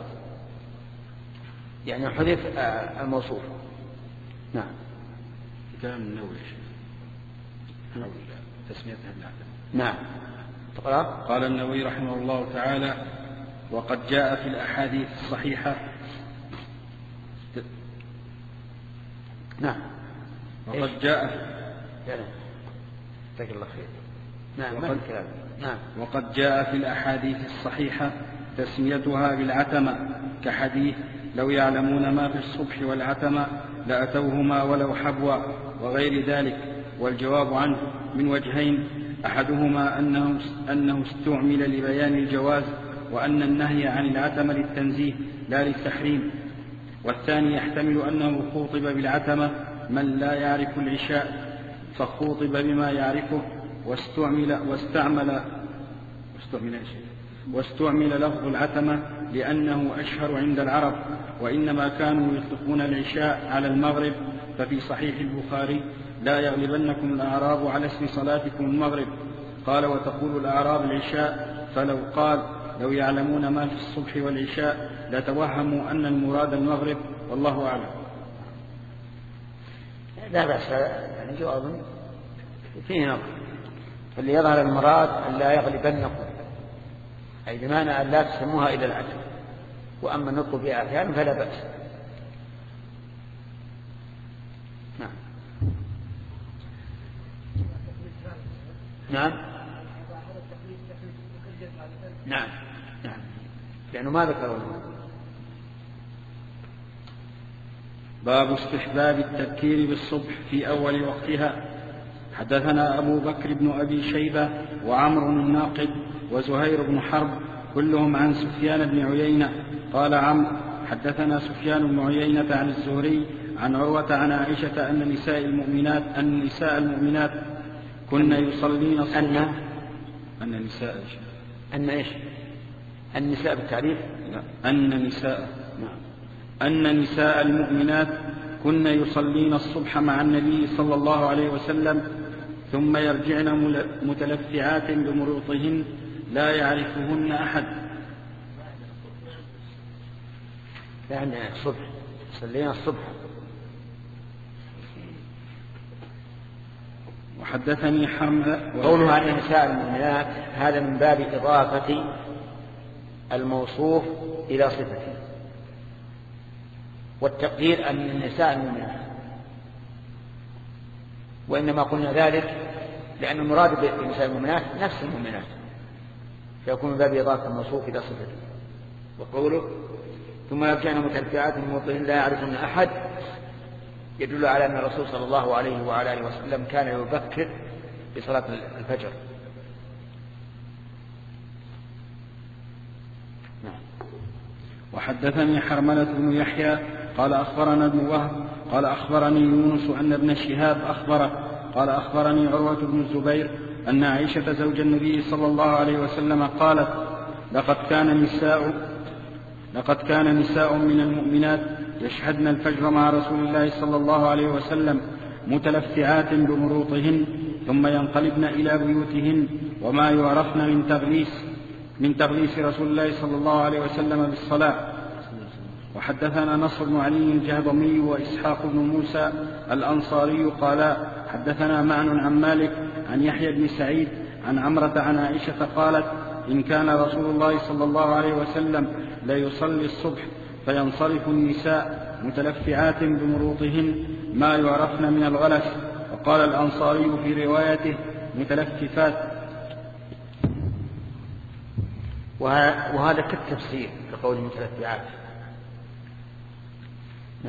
يعني حذف الموصوف. نعم. كلام النووي حول تسميتها النعت. نعم. تقرأ. قال النووي رحمه الله تعالى: وقد جاء في الأحاديث الصحيحة. نعم. وقد جاء جزاك الله خير. نعم. وقد, نعم. وقد جاء في الأحاديث الصحيحة تسميتها بالعتمة، كحديث: لو يعلمون ما في الصبح والعتمة لأتوهما ولو حبوا، وغير ذلك. والجواب عنه من وجهين: أحدهما أنه, أنه استعمل لبيان الجواز، وأن النهي عن العتمة للتنزيه لا للتحريم. والثاني يحتمل أنه خوطب بالعتمة من لا يعرف العشاء فخوطب بما يعرفه، واستعمل واستعمل واستعمل, واستعمل لفظ العتمة لأنه أشهر عند العرب، وإنما كانوا يطلقون العشاء على المغرب. ففي صحيح البخاري: لا يغلبنكم الأعراب على اسم صلاتكم المغرب. قال: وتقول الأعراب العشاء. فلو قال: لو يعلمون ما في الصبح والعشاء لتوهموا أن المراد المغرب، والله أعلم. لا بأس، يعني جواب فيه نظر. فاللي يظهر المراد أن لا يغلبنكم، أي بمعنى أن لا تسموها إلى العتمة، وأما النطق بها أحيانا فلا بأس. نعم نعم نعم نعم لأنه ما ذكروا. باب استحباب التذكير بالصبح في أول وقتها. حدثنا أبو بكر بن أبي شيبة وعمر الناقد وزهير بن حرب كلهم عن سفيان بن عيينة قال عمرو حدثنا سفيان بن عيينة عن الزهري عن عروة عن عائشة أن نساء المؤمنات أن نساء المؤمنات كن يصلين الصبح. أن أن نساء أن إيش؟ النساء بالتعريف؟ أن نساء أن نساء المؤمنات كن يصلين الصبح مع النبي صلى الله عليه وسلم ثم يرجعن متلفعات بمروطهن لا يعرفهن أحد. يعني الصبح صلينا الصبح. وحدثني حمزة قوله عن نساء المؤمنات هذا من باب إضافة الموصوف إلى صفته، والتقدير أن النساء المؤمنات، وإنما قلنا ذلك لأن المراد بالنساء المؤمنات نفس المؤمنات، فيكون من باب إضافة الموصوف إلى صفته. وقوله ثم يرجعن متلفعات من موطن لا يعرفن أحد يدل على أن الرسول صلى الله عليه وعلى آله وسلم كان يبكر بصلاة الفجر. وحدثني حرملة بن يحيى قال أخبرنا ابن وهب قال أخبرني يونس أن ابن شهاب أخبره قال أخبرني عروة بن الزبير أن عائشة زوج النبي صلى الله عليه وسلم قالت لقد كان نساء لقد كان نساء من المؤمنات يشهدن الفجر مع رسول الله صلى الله عليه وسلم متلفعات بمروطهن ثم ينقلبن إلى بيوتهن وما يعرفن من تغليس من تغليس رسول الله صلى الله عليه وسلم بالصلاة. وحدثنا نصر بن علي الجهضمي وإسحاق بن موسى الأنصاري قالا حدثنا معن عن مالك عن يحيى بن سعيد عن عمرة عن عائشة قالت إن كان رسول الله صلى الله عليه وسلم لا يصلي الصبح فينصرف النساء متلفعات بمروطهن ما يعرفن من الغلس. وقال الأنصاري في روايته متلففات. وهذا كالتفسير كقول متلفعات. نعم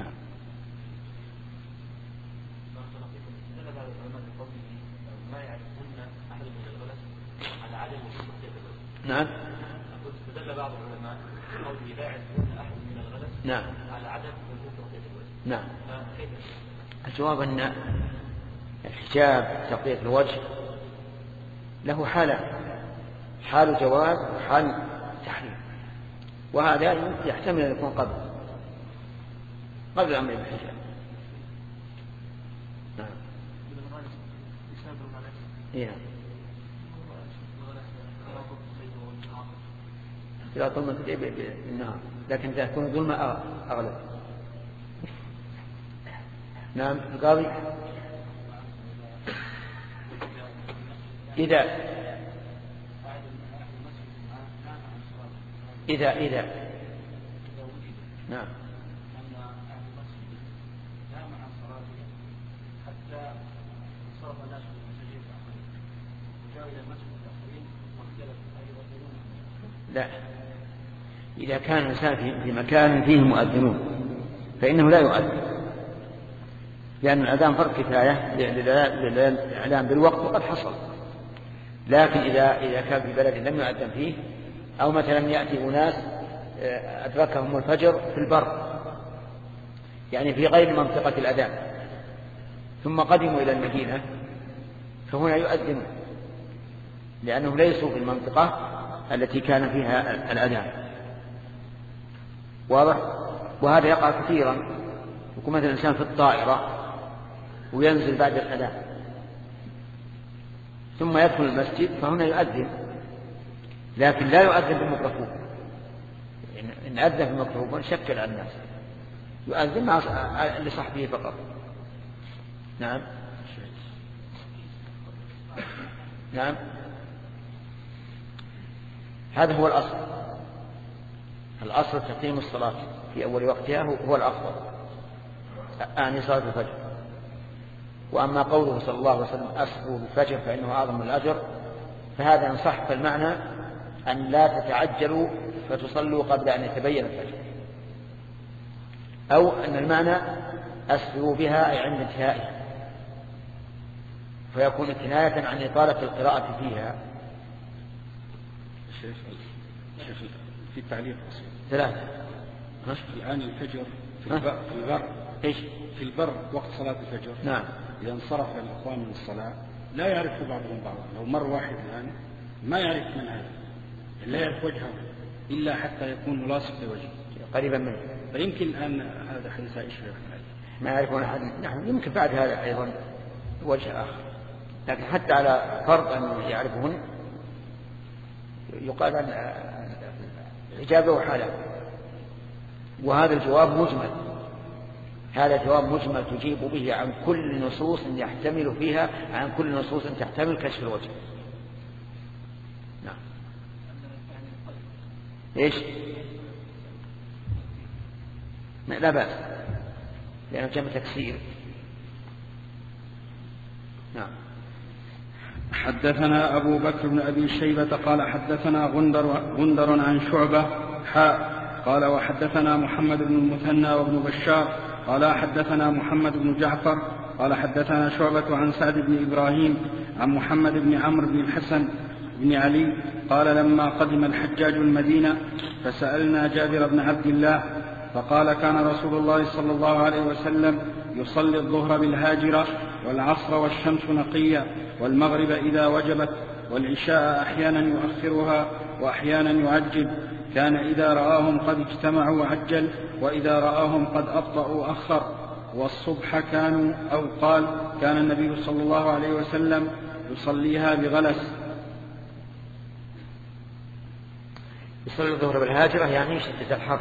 نعم استدل بعض العلماء بقوله لا يعرفون احد من الغلس نعم على عدم وجود الوجه. نعم الجواب ان الحجاب تغطية الوجه له حالة، حال جواز وحال تحريم، وهذا يحتمل ان يكون قبل قبل الامر بالحجاب. نعم إيه. لا ظلمة بالنهار، لكن إذا تكون ظلمة أغلب. نعم القاضي إذا إذا إذا نعم لا، إذا كان الإنسان في مكان فيه مؤذنون فإنه لا يؤذن، لأن الأذان فرض كفاية للإعلام بالوقت وقد حصل. لكن إذا إذا كان في بلد لم يؤذن فيه أو مثلا يأتي أناس أدركهم الفجر في البر، يعني في غير منطقة الأذان، ثم قدموا إلى المدينة، فهنا يؤذن لأنهم ليسوا في المنطقة التي كان فيها الأذان. واضح؟ وهذا يقع كثيرا، يكون مثلا الإنسان في الطائرة وينزل بعد الأذان ثم يدخل المسجد، فهنا يؤذن، لكن لا يؤذن بالميكروفون. إن أذن بالميكروفون شكل على الناس، يؤذن مع لصحبه فقط. نعم نعم، هذا هو الأصل. الأصل تقييم الصلاة في أول وقتها هو الأفضل، أعني صلاة الفجر. وأما قوله صلى الله عليه وسلم أسروا بالفجر فإنه أعظم الأجر، فهذا إن صح فالمعنى أن لا تتعجلوا فتصلوا قبل أن يتبين الفجر، أو أن المعنى أسروا بها أي عند انتهائها، فيكون كناية عن إطالة القراءة فيها. شيخ شيخ في التعليق ثلاثة. الآن الفجر في البر, في البر إيش؟ في البر وقت صلاة الفجر. نعم. إذا انصرف الإخوان من الصلاة لا يعرف بعضهم بعضا، لو مر واحد الآن ما يعرف من هذا، لا يعرف وجهه إلا حتى يكون ملاصق لوجهه قريبا منه. فيمكن الآن هذا حديث عائشة ما يعرفون أحد. نحن يمكن بعد هذا أيضا وجه آخر، لكن حتى على فرض أن يعرفهن يقال أن الإجابة حالة. وهذا الجواب مجمل، هذا جواب مجمل تجيب به عن كل نصوص يحتمل فيها عن كل نصوص تحتمل كشف الوجه. نعم. إيش؟ لا بأس لأنه جمع تكسير. نعم. حدثنا أبو بكر بن أبي شيبة قال حدثنا غندر, غندر عن شعبة حاء قال وحدثنا محمد بن المثنى وابن بشار قال حدثنا محمد بن جعفر قال حدثنا شعبة عن سعد بن إبراهيم عن محمد بن عمرو بن الحسن بن علي قال لما قدم الحجاج المدينة فسألنا جابر بن عبد الله فقال كان رسول الله صلى الله عليه وسلم يصلي الظهر بالهاجرة والعصر والشمس نقية والمغرب إذا وجبت والعشاء أحيانا يؤخرها وأحيانا يعجل، كان إذا رآهم قد اجتمعوا عجل وإذا رآهم قد أبطأوا أخر، والصبح كانوا أو قال كان النبي صلى الله عليه وسلم يصليها بغلس. يصلي الظهر بالهاجرة يعني شدة الحر،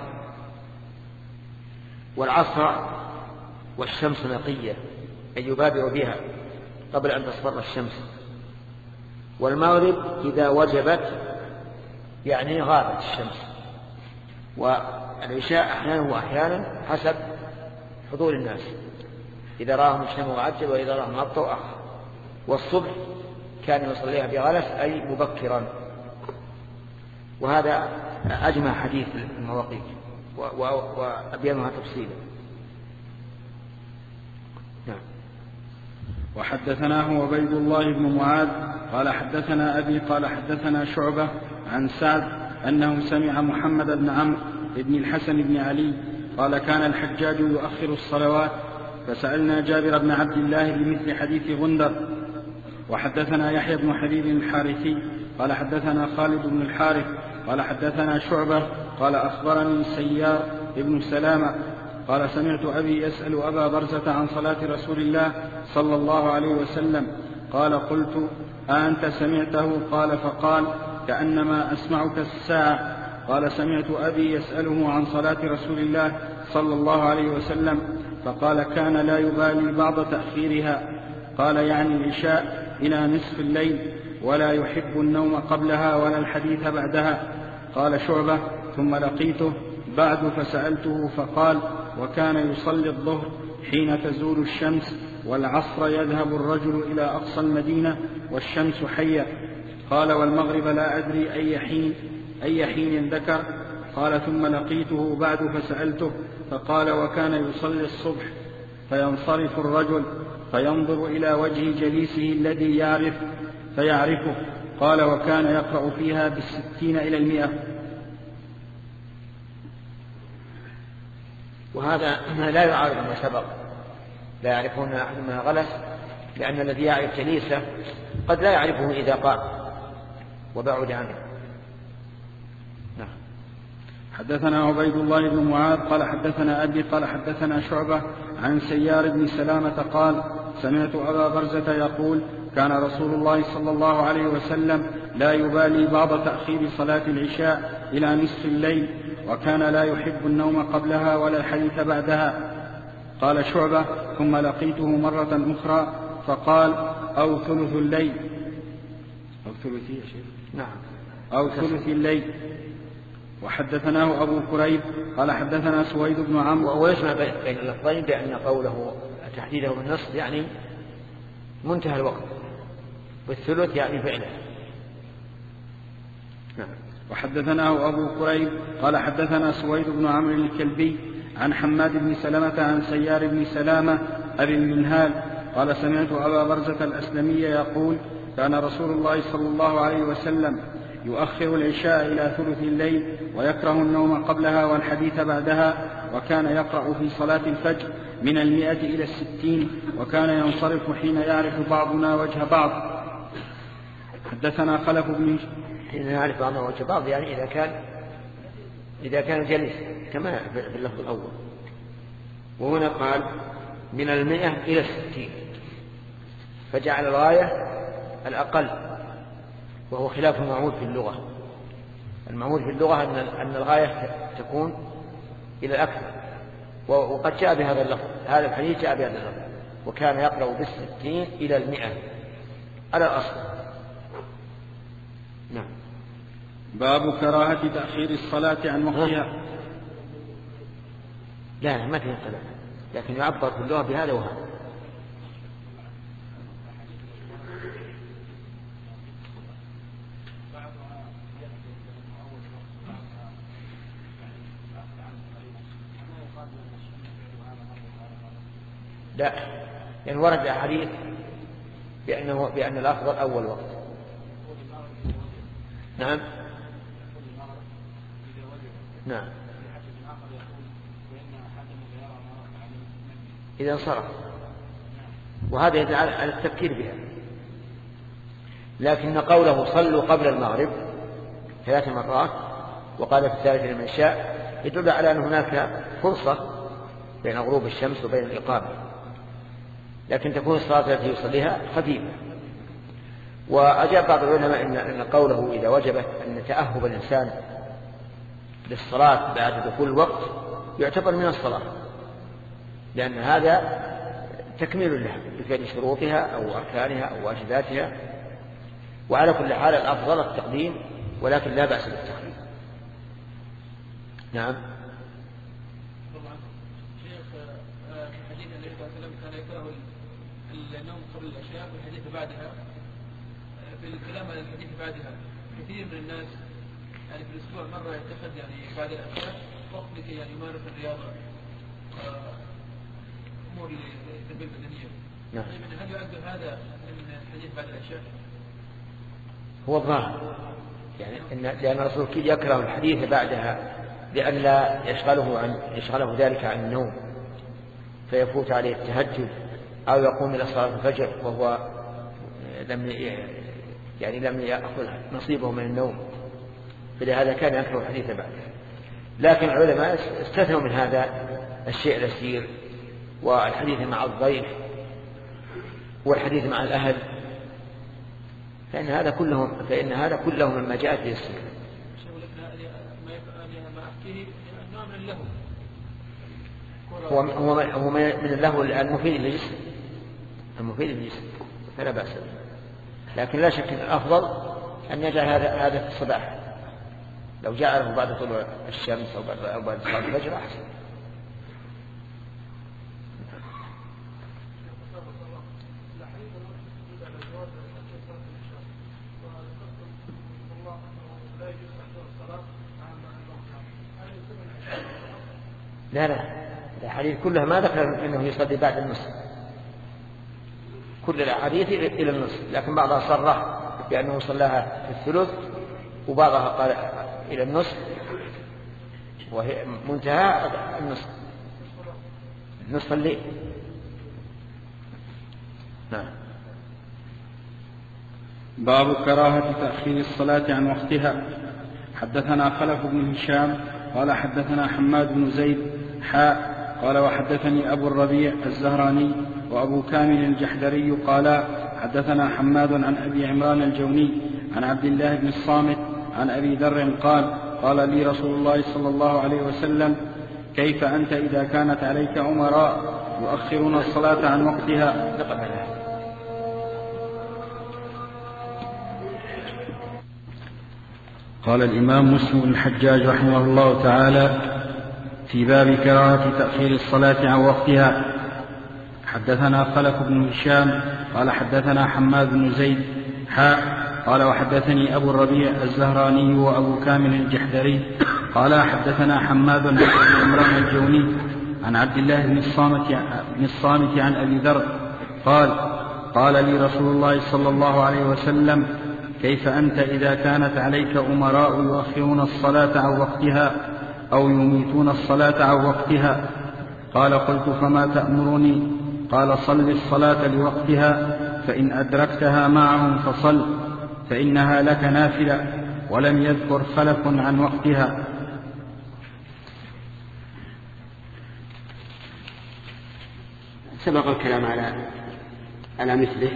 والعصر والشمس نقية أي يبادر بها قبل أن تصفر الشمس، والمغرب إذا وجبت يعني غابت الشمس، والعشاء أحيانا وأحيانا حسب حضور الناس، إذا راهم اجتمعوا عجل وإذا راهم أبطأوا أخر، والصبح كان يصليها بغلس أي مبكرا. وهذا أجمع حديث المواقيت وأبينها تفصيلا. نعم. وحدثناه عبيد الله بن معاذ قال حدثنا أبي قال حدثنا شعبة عن سعد أنه سمع محمد بن عمرو بن الحسن بن علي قال كان الحجاج يؤخر الصلوات فسألنا جابر بن عبد الله بمثل حديث غندر. وحدثنا يحيى بن حبيب الحارثي قال حدثنا خالد بن الحارث قال حدثنا شعبة قال أخبرني سيار ابن سلامة قال سمعت أبي يسأل أبا برزة عن صلاة رسول الله صلى الله عليه وسلم قال قلت أأنت سمعته؟ قال فقال كأنما أسمعك الساعة. قال سمعت أبي يسأله عن صلاة رسول الله صلى الله عليه وسلم فقال كان لا يبالي بعض تأخيرها، قال يعني العشاء إلى نصف الليل ولا يحب النوم قبلها ولا الحديث بعدها. قال شعبة ثم لقيته بعد فسألته فقال وكان يصلي الظهر حين تزول الشمس والعصر يذهب الرجل إلى أقصى المدينة والشمس حية. قال والمغرب لا أدري أي حين أي حين ذكر. قال ثم لقيته بعد فسألته فقال وكان يصلي الصبح فينصرف الرجل فينظر إلى وجه جليسه الذي يعرف فيعرفه. قال وكان يقرأ فيها بالستين إلى المئة. وهذا لا يعارض ما سبق، لا يعرفون أحد ما غلس، لأن الذي يعرف جليسه قد لا يعرفه إذا قام وبعد عنه. نعم. حدثنا عبيد الله بن معاذ قال حدثنا أبي قال حدثنا شعبة عن سيار بن سلامة قال سمعت أبا برزة يقول كان رسول الله صلى الله عليه وسلم لا يبالي بعض تأخير صلاة العشاء إلى نصف الليل وكان لا يحب النوم قبلها ولا الحديث بعدها. قال شعبة ثم لقيته مرة أخرى فقال أو ثلث الليل. ثلثي يا شيخ؟ نعم. أو ثلث الليل. وحدثناه أبو كريب قال حدثنا سويد بن عمرو. ويجمع بين اللفظين بأن قوله تحديده بالنص يعني منتهى الوقت، والثلث يعني فعله. نعم. وحدثناه أبو كريب قال حدثنا سويد بن عمرو الكلبي عن حماد بن سلمة عن سيار بن سلامة أبي المنهال قال سمعت أبا برزة الأسلمي يقول كان رسول الله صلى الله عليه وسلم يؤخر العشاء إلى ثلث الليل ويكره النوم قبلها والحديث بعدها، وكان يقرأ في صلاة الفجر من المئة إلى الستين، وكان ينصرف حين يعرف بعضنا وجه بعض. حدثنا خلف بن حين يعرف بعضنا وجه بعض يعني إذا كان إذا كان جليس كما في اللفظ الأول. وهنا قال من المئة إلى الستين، فجعل الغاية الأقل، وهو خلاف المعهود في اللغة. المعهود في اللغة أن أن الغاية تكون إلى الأكثر، وقد جاء بهذا اللفظ، هذا الحديث جاء بهذا اللفظ، وكان يقرأ بالستين إلى المئة على الأصل. نعم. باب كراهة تأخير الصلاة عن وقتها. لا ما فيه كلام، لكن يعبر في اللغة بهذا وهذا. لا، يعني ورد أحاديث بأنه بأن الأفضل أول وقت. نعم نعم إذا انصرف، وهذا يدل على التفكير بها. لكن قوله صلوا قبل المغرب ثلاث مرات وقال في الثالثة لمن شاء يدل على أن هناك فرصة بين غروب الشمس وبين الإقامة، لكن تكون الصلاة التي يصليها خفيفة. وأجاب بعض العلماء أن قوله إذا وجبت أن تأهب الإنسان للصلاة بعد دخول الوقت يعتبر من الصلاة، لأن هذا تكميل لها بفعل شروطها أو أركانها أو واجباتها. وعلى كل حال الأفضل التقديم، ولكن لا بأس بالتأخير. نعم. شيخ في الحديث النبي صلى الله عليه وسلم كان يكره النوم قبل العشاء والحديث بعدها. في الكلام عن الحديث بعدها كثير من الناس يعني في الأسبوع مرة يتخذ يعني بعد العشاء وقت لكي يعني يمارس الرياضة أمور التربية البدنية. نعم. هل يعد هذا من الحديث بعد العشاء؟ هو الظاهر يعني إن لأن الرسول يكره الحديث بعدها لأن لا يشغله عن يشغله ذلك عن النوم فيفوت عليه التهجد أو يقوم إلى صلاة الفجر وهو لم يعني لم يأخذ نصيبه من النوم، فلهذا كان يكره الحديث بعدها. لكن العلماء استثنوا من هذا الشيء اليسير والحديث مع الضيف والحديث مع الأهل، فإن هذا كلهم فإن هذا كله مما جاءت به السنة. هو هو هو من اللهو المفيد للجسم المفيد للجسم فلا بأس به، لكن لا شك أن الأفضل أن يجعل هذا هذا في الصباح، لو جعله بعد طلوع الشمس أو بعد أو بعد صلاة الفجر أحسن. لا لا الحديث كلها ما ذكر أنه يصلي بعد النصف، كل الأحاديث إلى النصف، لكن بعضها صرح بأنه صلاها في الثلث وبعضها قال إلى النصف وهي منتهى النصف نصف الليل. نعم. باب كراهة تأخير الصلاة عن وقتها. حدثنا خلف بن هشام قال حدثنا حماد بن زيد حاء قال وحدثني أبو الربيع الزهراني وأبو كامل الجحدري قال حدثنا حماد عن أبي عمران الجوني عن عبد الله بن الصامت عن أبي ذر قال قال لي رسول الله صلى الله عليه وسلم كيف أنت إذا كانت عليك أمراء يؤخرون الصلاة عن وقتها. قال الإمام مسلم بن الحجاج رحمه الله تعالى في باب كراهة تأخير الصلاة عن وقتها. حدثنا خلف بن هشام قال حدثنا حماد بن زيد حاء قال وحدثني أبو الربيع الزهراني وأبو كامل الجحدري قال حدثنا حماد بن عمران الجوني عن عبد الله بن الصامت بن الصامت عن أبي ذر قال قال لي رسول الله صلى الله عليه وسلم كيف أنت إذا كانت عليك أمراء يؤخرون الصلاة عن وقتها أو يميتون الصلاة عن وقتها؟ قال قلت فما تأمرني؟ قال صل الصلاة لوقتها فإن أدركتها معهم فصل فإنها لك نافلة. ولم يذكر خلف عن وقتها. سبق الكلام على على مثله.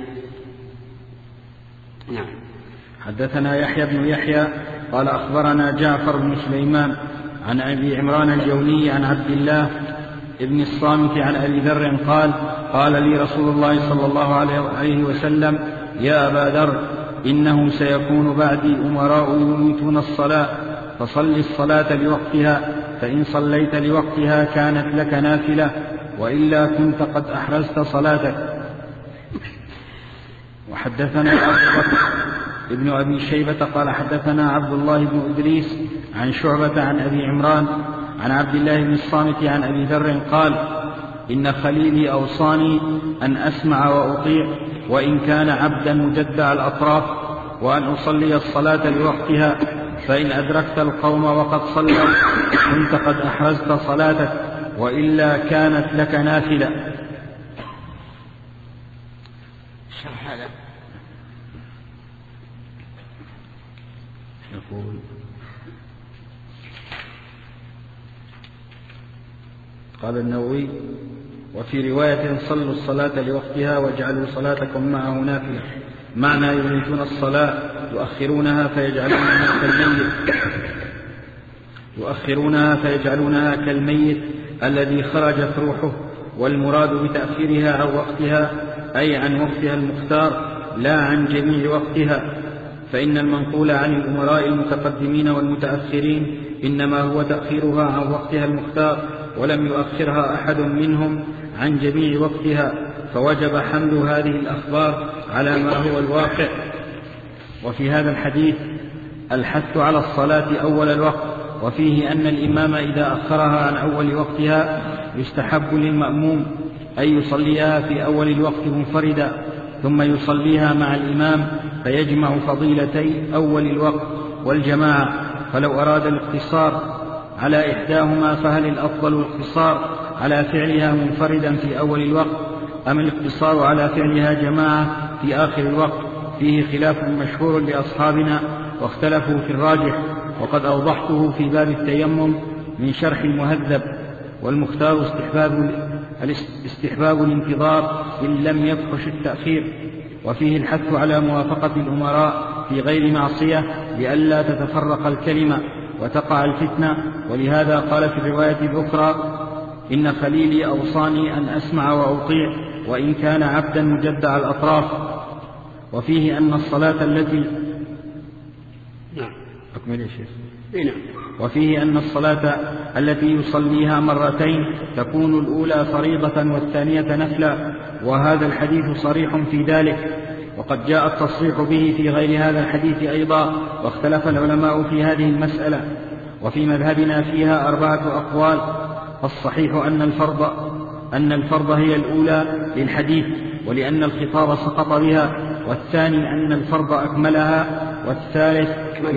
نعم. حدثنا يحيى بن يحيى قال أخبرنا جعفر بن سليمان عن أبي عمران الجوني عن عبد الله ابن الصامت عن أبي ذر قال قال لي رسول الله صلى الله عليه وسلم يا أبا ذر إنه سيكون بعدي أمراء يميتون الصلاة فصل الصلاة لوقتها فإن صليت لوقتها كانت لك نافلة وإلا كنت قد أحرزت صلاتك. وحدثنا أبو بكر ابن أبي شيبة قال حدثنا عبد الله بن إدريس عن شعبة عن أبي عمران عن عبد الله بن الصامت عن أبي ذر قال إن خليلي أوصاني أن أسمع وأطيع وإن كان عبدا مجدع الأطراف وأن أصلي الصلاة لوقتها فإن أدركت القوم وقد صلوا كنت قد أحرزت صلاتك وإلا كانت لك نافلة. شرح هذا يقول قال النووي وفي رواية صلوا الصلاة لوقتها واجعلوا صلاتكم معه نافلة معنى يميتون الصلاة يؤخرونها فيجعلونها كالميت يؤخرونها فيجعلونها كالميت الذي خرجت روحه. والمراد بتأخيرها عن وقتها أي عن وقتها المختار لا عن جميع وقتها، فإن المنقول عن الأمراء المتقدمين والمتأخرين إنما هو تأخيرها عن وقتها المختار ولم يؤخرها أحد منهم عن جميع وقتها، فوجب حمل هذه الأخبار على ما هو الواقع. وفي هذا الحديث الحث على الصلاة أول الوقت، وفيه أن الإمام إذا أخرها عن أول وقتها يستحب للمأموم أن يصليها في أول الوقت منفردا ثم يصليها مع الإمام فيجمع فضيلتي أول الوقت والجماعة. فلو أراد الاقتصار على إحداهما فهل الأفضل الاقتصار على فعلها منفردا في أول الوقت أم الاقتصار على فعلها جماعة في آخر الوقت؟ فيه خلاف مشهور لأصحابنا واختلفوا في الراجح، وقد أوضحته في باب التيمم من شرح المهذب. والمختار استحباب, استحباب الانتظار إن لم يفحش التأخير، وفيه الحث على موافقة الأمراء في غير معصية لئلا تتفرق الكلمة وتقع الفتنة. ولهذا قال في الرواية الأخرى إن خليلي أوصاني أن أسمع وأطيع وإن كان عبدا مجدع الأطراف. وفيه أن الصلاة التي نعم أكمل يا شيخ. نعم. وفيه أن الصلاة التي يصليها مرتين تكون الأولى فريضة والثانية نفلا، وهذا الحديث صريح في ذلك، وقد جاء التصريح به في غير هذا الحديث أيضا، واختلف العلماء في هذه المسألة. وفي مذهبنا فيها أربعة أقوال. الصحيح أن الفرض أن الفرض هي الأولى للحديث ولأن الخطاب سقط بها، والثاني أن الفرض أكملها، والثالث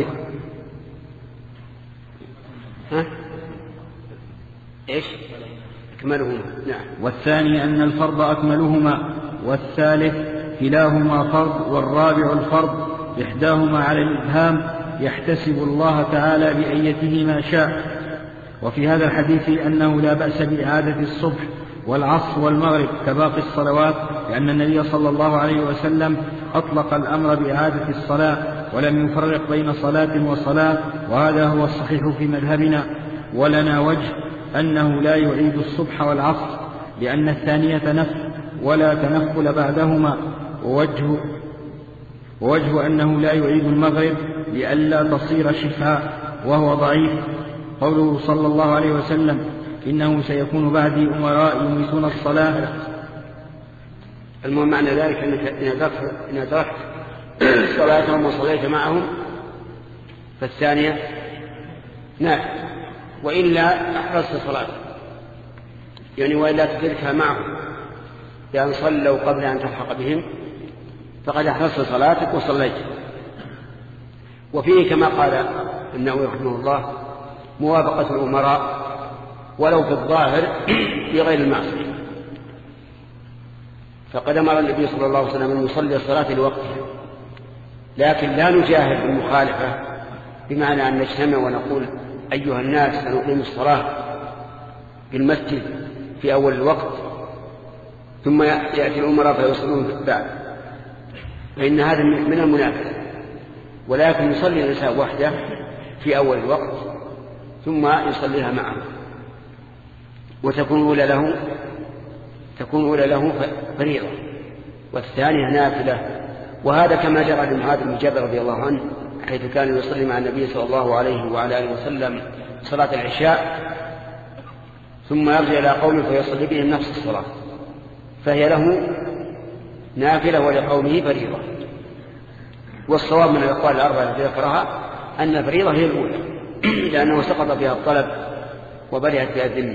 ها؟ إيش؟ أكملهما. نعم. والثاني أن الفرض أكملهما، والثالث كلاهما فرض، والرابع الفرض إحداهما على الإبهام يحتسب الله تعالى بأيته ما شاء. وفي هذا الحديث أنه لا بأس بإعادة الصبح والعصر والمغرب كباقي الصلوات، لأن النبي صلى الله عليه وسلم أطلق الأمر بإعادة الصلاة ولم يفرق بين صلاة وصلاة، وهذا هو الصحيح في مذهبنا. ولنا وجه أنه لا يعيد الصبح والعصر لأن الثانية نفل ولا تنفل بعدهما، ووجه, ووجه أنه لا يعيد المغرب لئلا تصير شفاء وهو ضعيف. قوله صلى الله عليه وسلم إنه سيكون بعدي أمراء يميتون الصلاة. المهم معنى ذلك أنك إن أدركت صلاتهم وصليت معهم فالثانية نافلة، وإلا أحرصت صلاتك، يعني وإلا تدركها معهم بأن صلوا قبل أن تلحق بهم فقد أحرصت صلاتك وصليت. وفيه كما قال النووي رحمه الله موافقة الأمراء ولو بالظاهر في غير المعصية، فقد أمر النبي صلى الله عليه وسلم أن يصلي الصلاة لوقتها، لكن لا نجاهد بالمخالفة بمعنى أن نجتمع ونقول أيها الناس سنقيم الصلاة في المسجد في أول الوقت ثم يأتي الأمراء فيصلون بعد، فإن هذا من المنافسة. ولكن يصلي الإنسان وحده في أول الوقت ثم يصليها معه، وتكون أولى له تكون أولى له فريضة والثانية نافلة. وهذا كما جرى لمعاذ بن جبل رضي الله عنه حيث كان يصلي مع النبي صلى الله عليه وعلى آله وسلم صلاة العشاء ثم يرجع إلى قومه فيصلي بهم نفس الصلاة، فهي له نافلة ولقومه فريضة. والصواب من الأقوال الأربعة التي ذكرها أن الفريضة هي الأولى لأنه سقط فيها الطلب وبرئت فيها الذمة.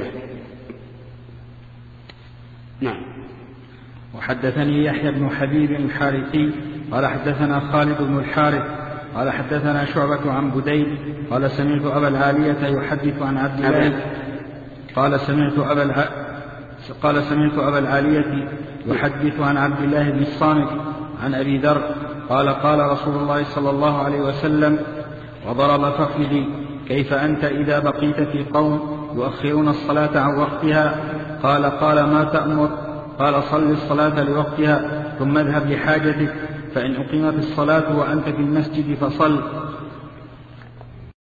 نعم. وحدثني يحيى بن حبيب الحارثي قال حدثنا خالد بن الحارث قال حدثنا شعبة عن بديل قال سمعت أبا العالية يحدث عن عبد الله قال سمعت أبا الع... قال سمعت أبا العالية يحدث عن عبد الله بن الصامت عن أبي ذر قال قال رسول الله صلى الله عليه وسلم وضرب فخذي كيف أنت إذا بقيت في قوم يؤخرون الصلاة عن وقتها؟ قال قال ما تأمر؟ قال صل الصلاة لوقتها ثم اذهب لحاجتك، فإن أقيمت الصلاة وأنت في المسجد فصل،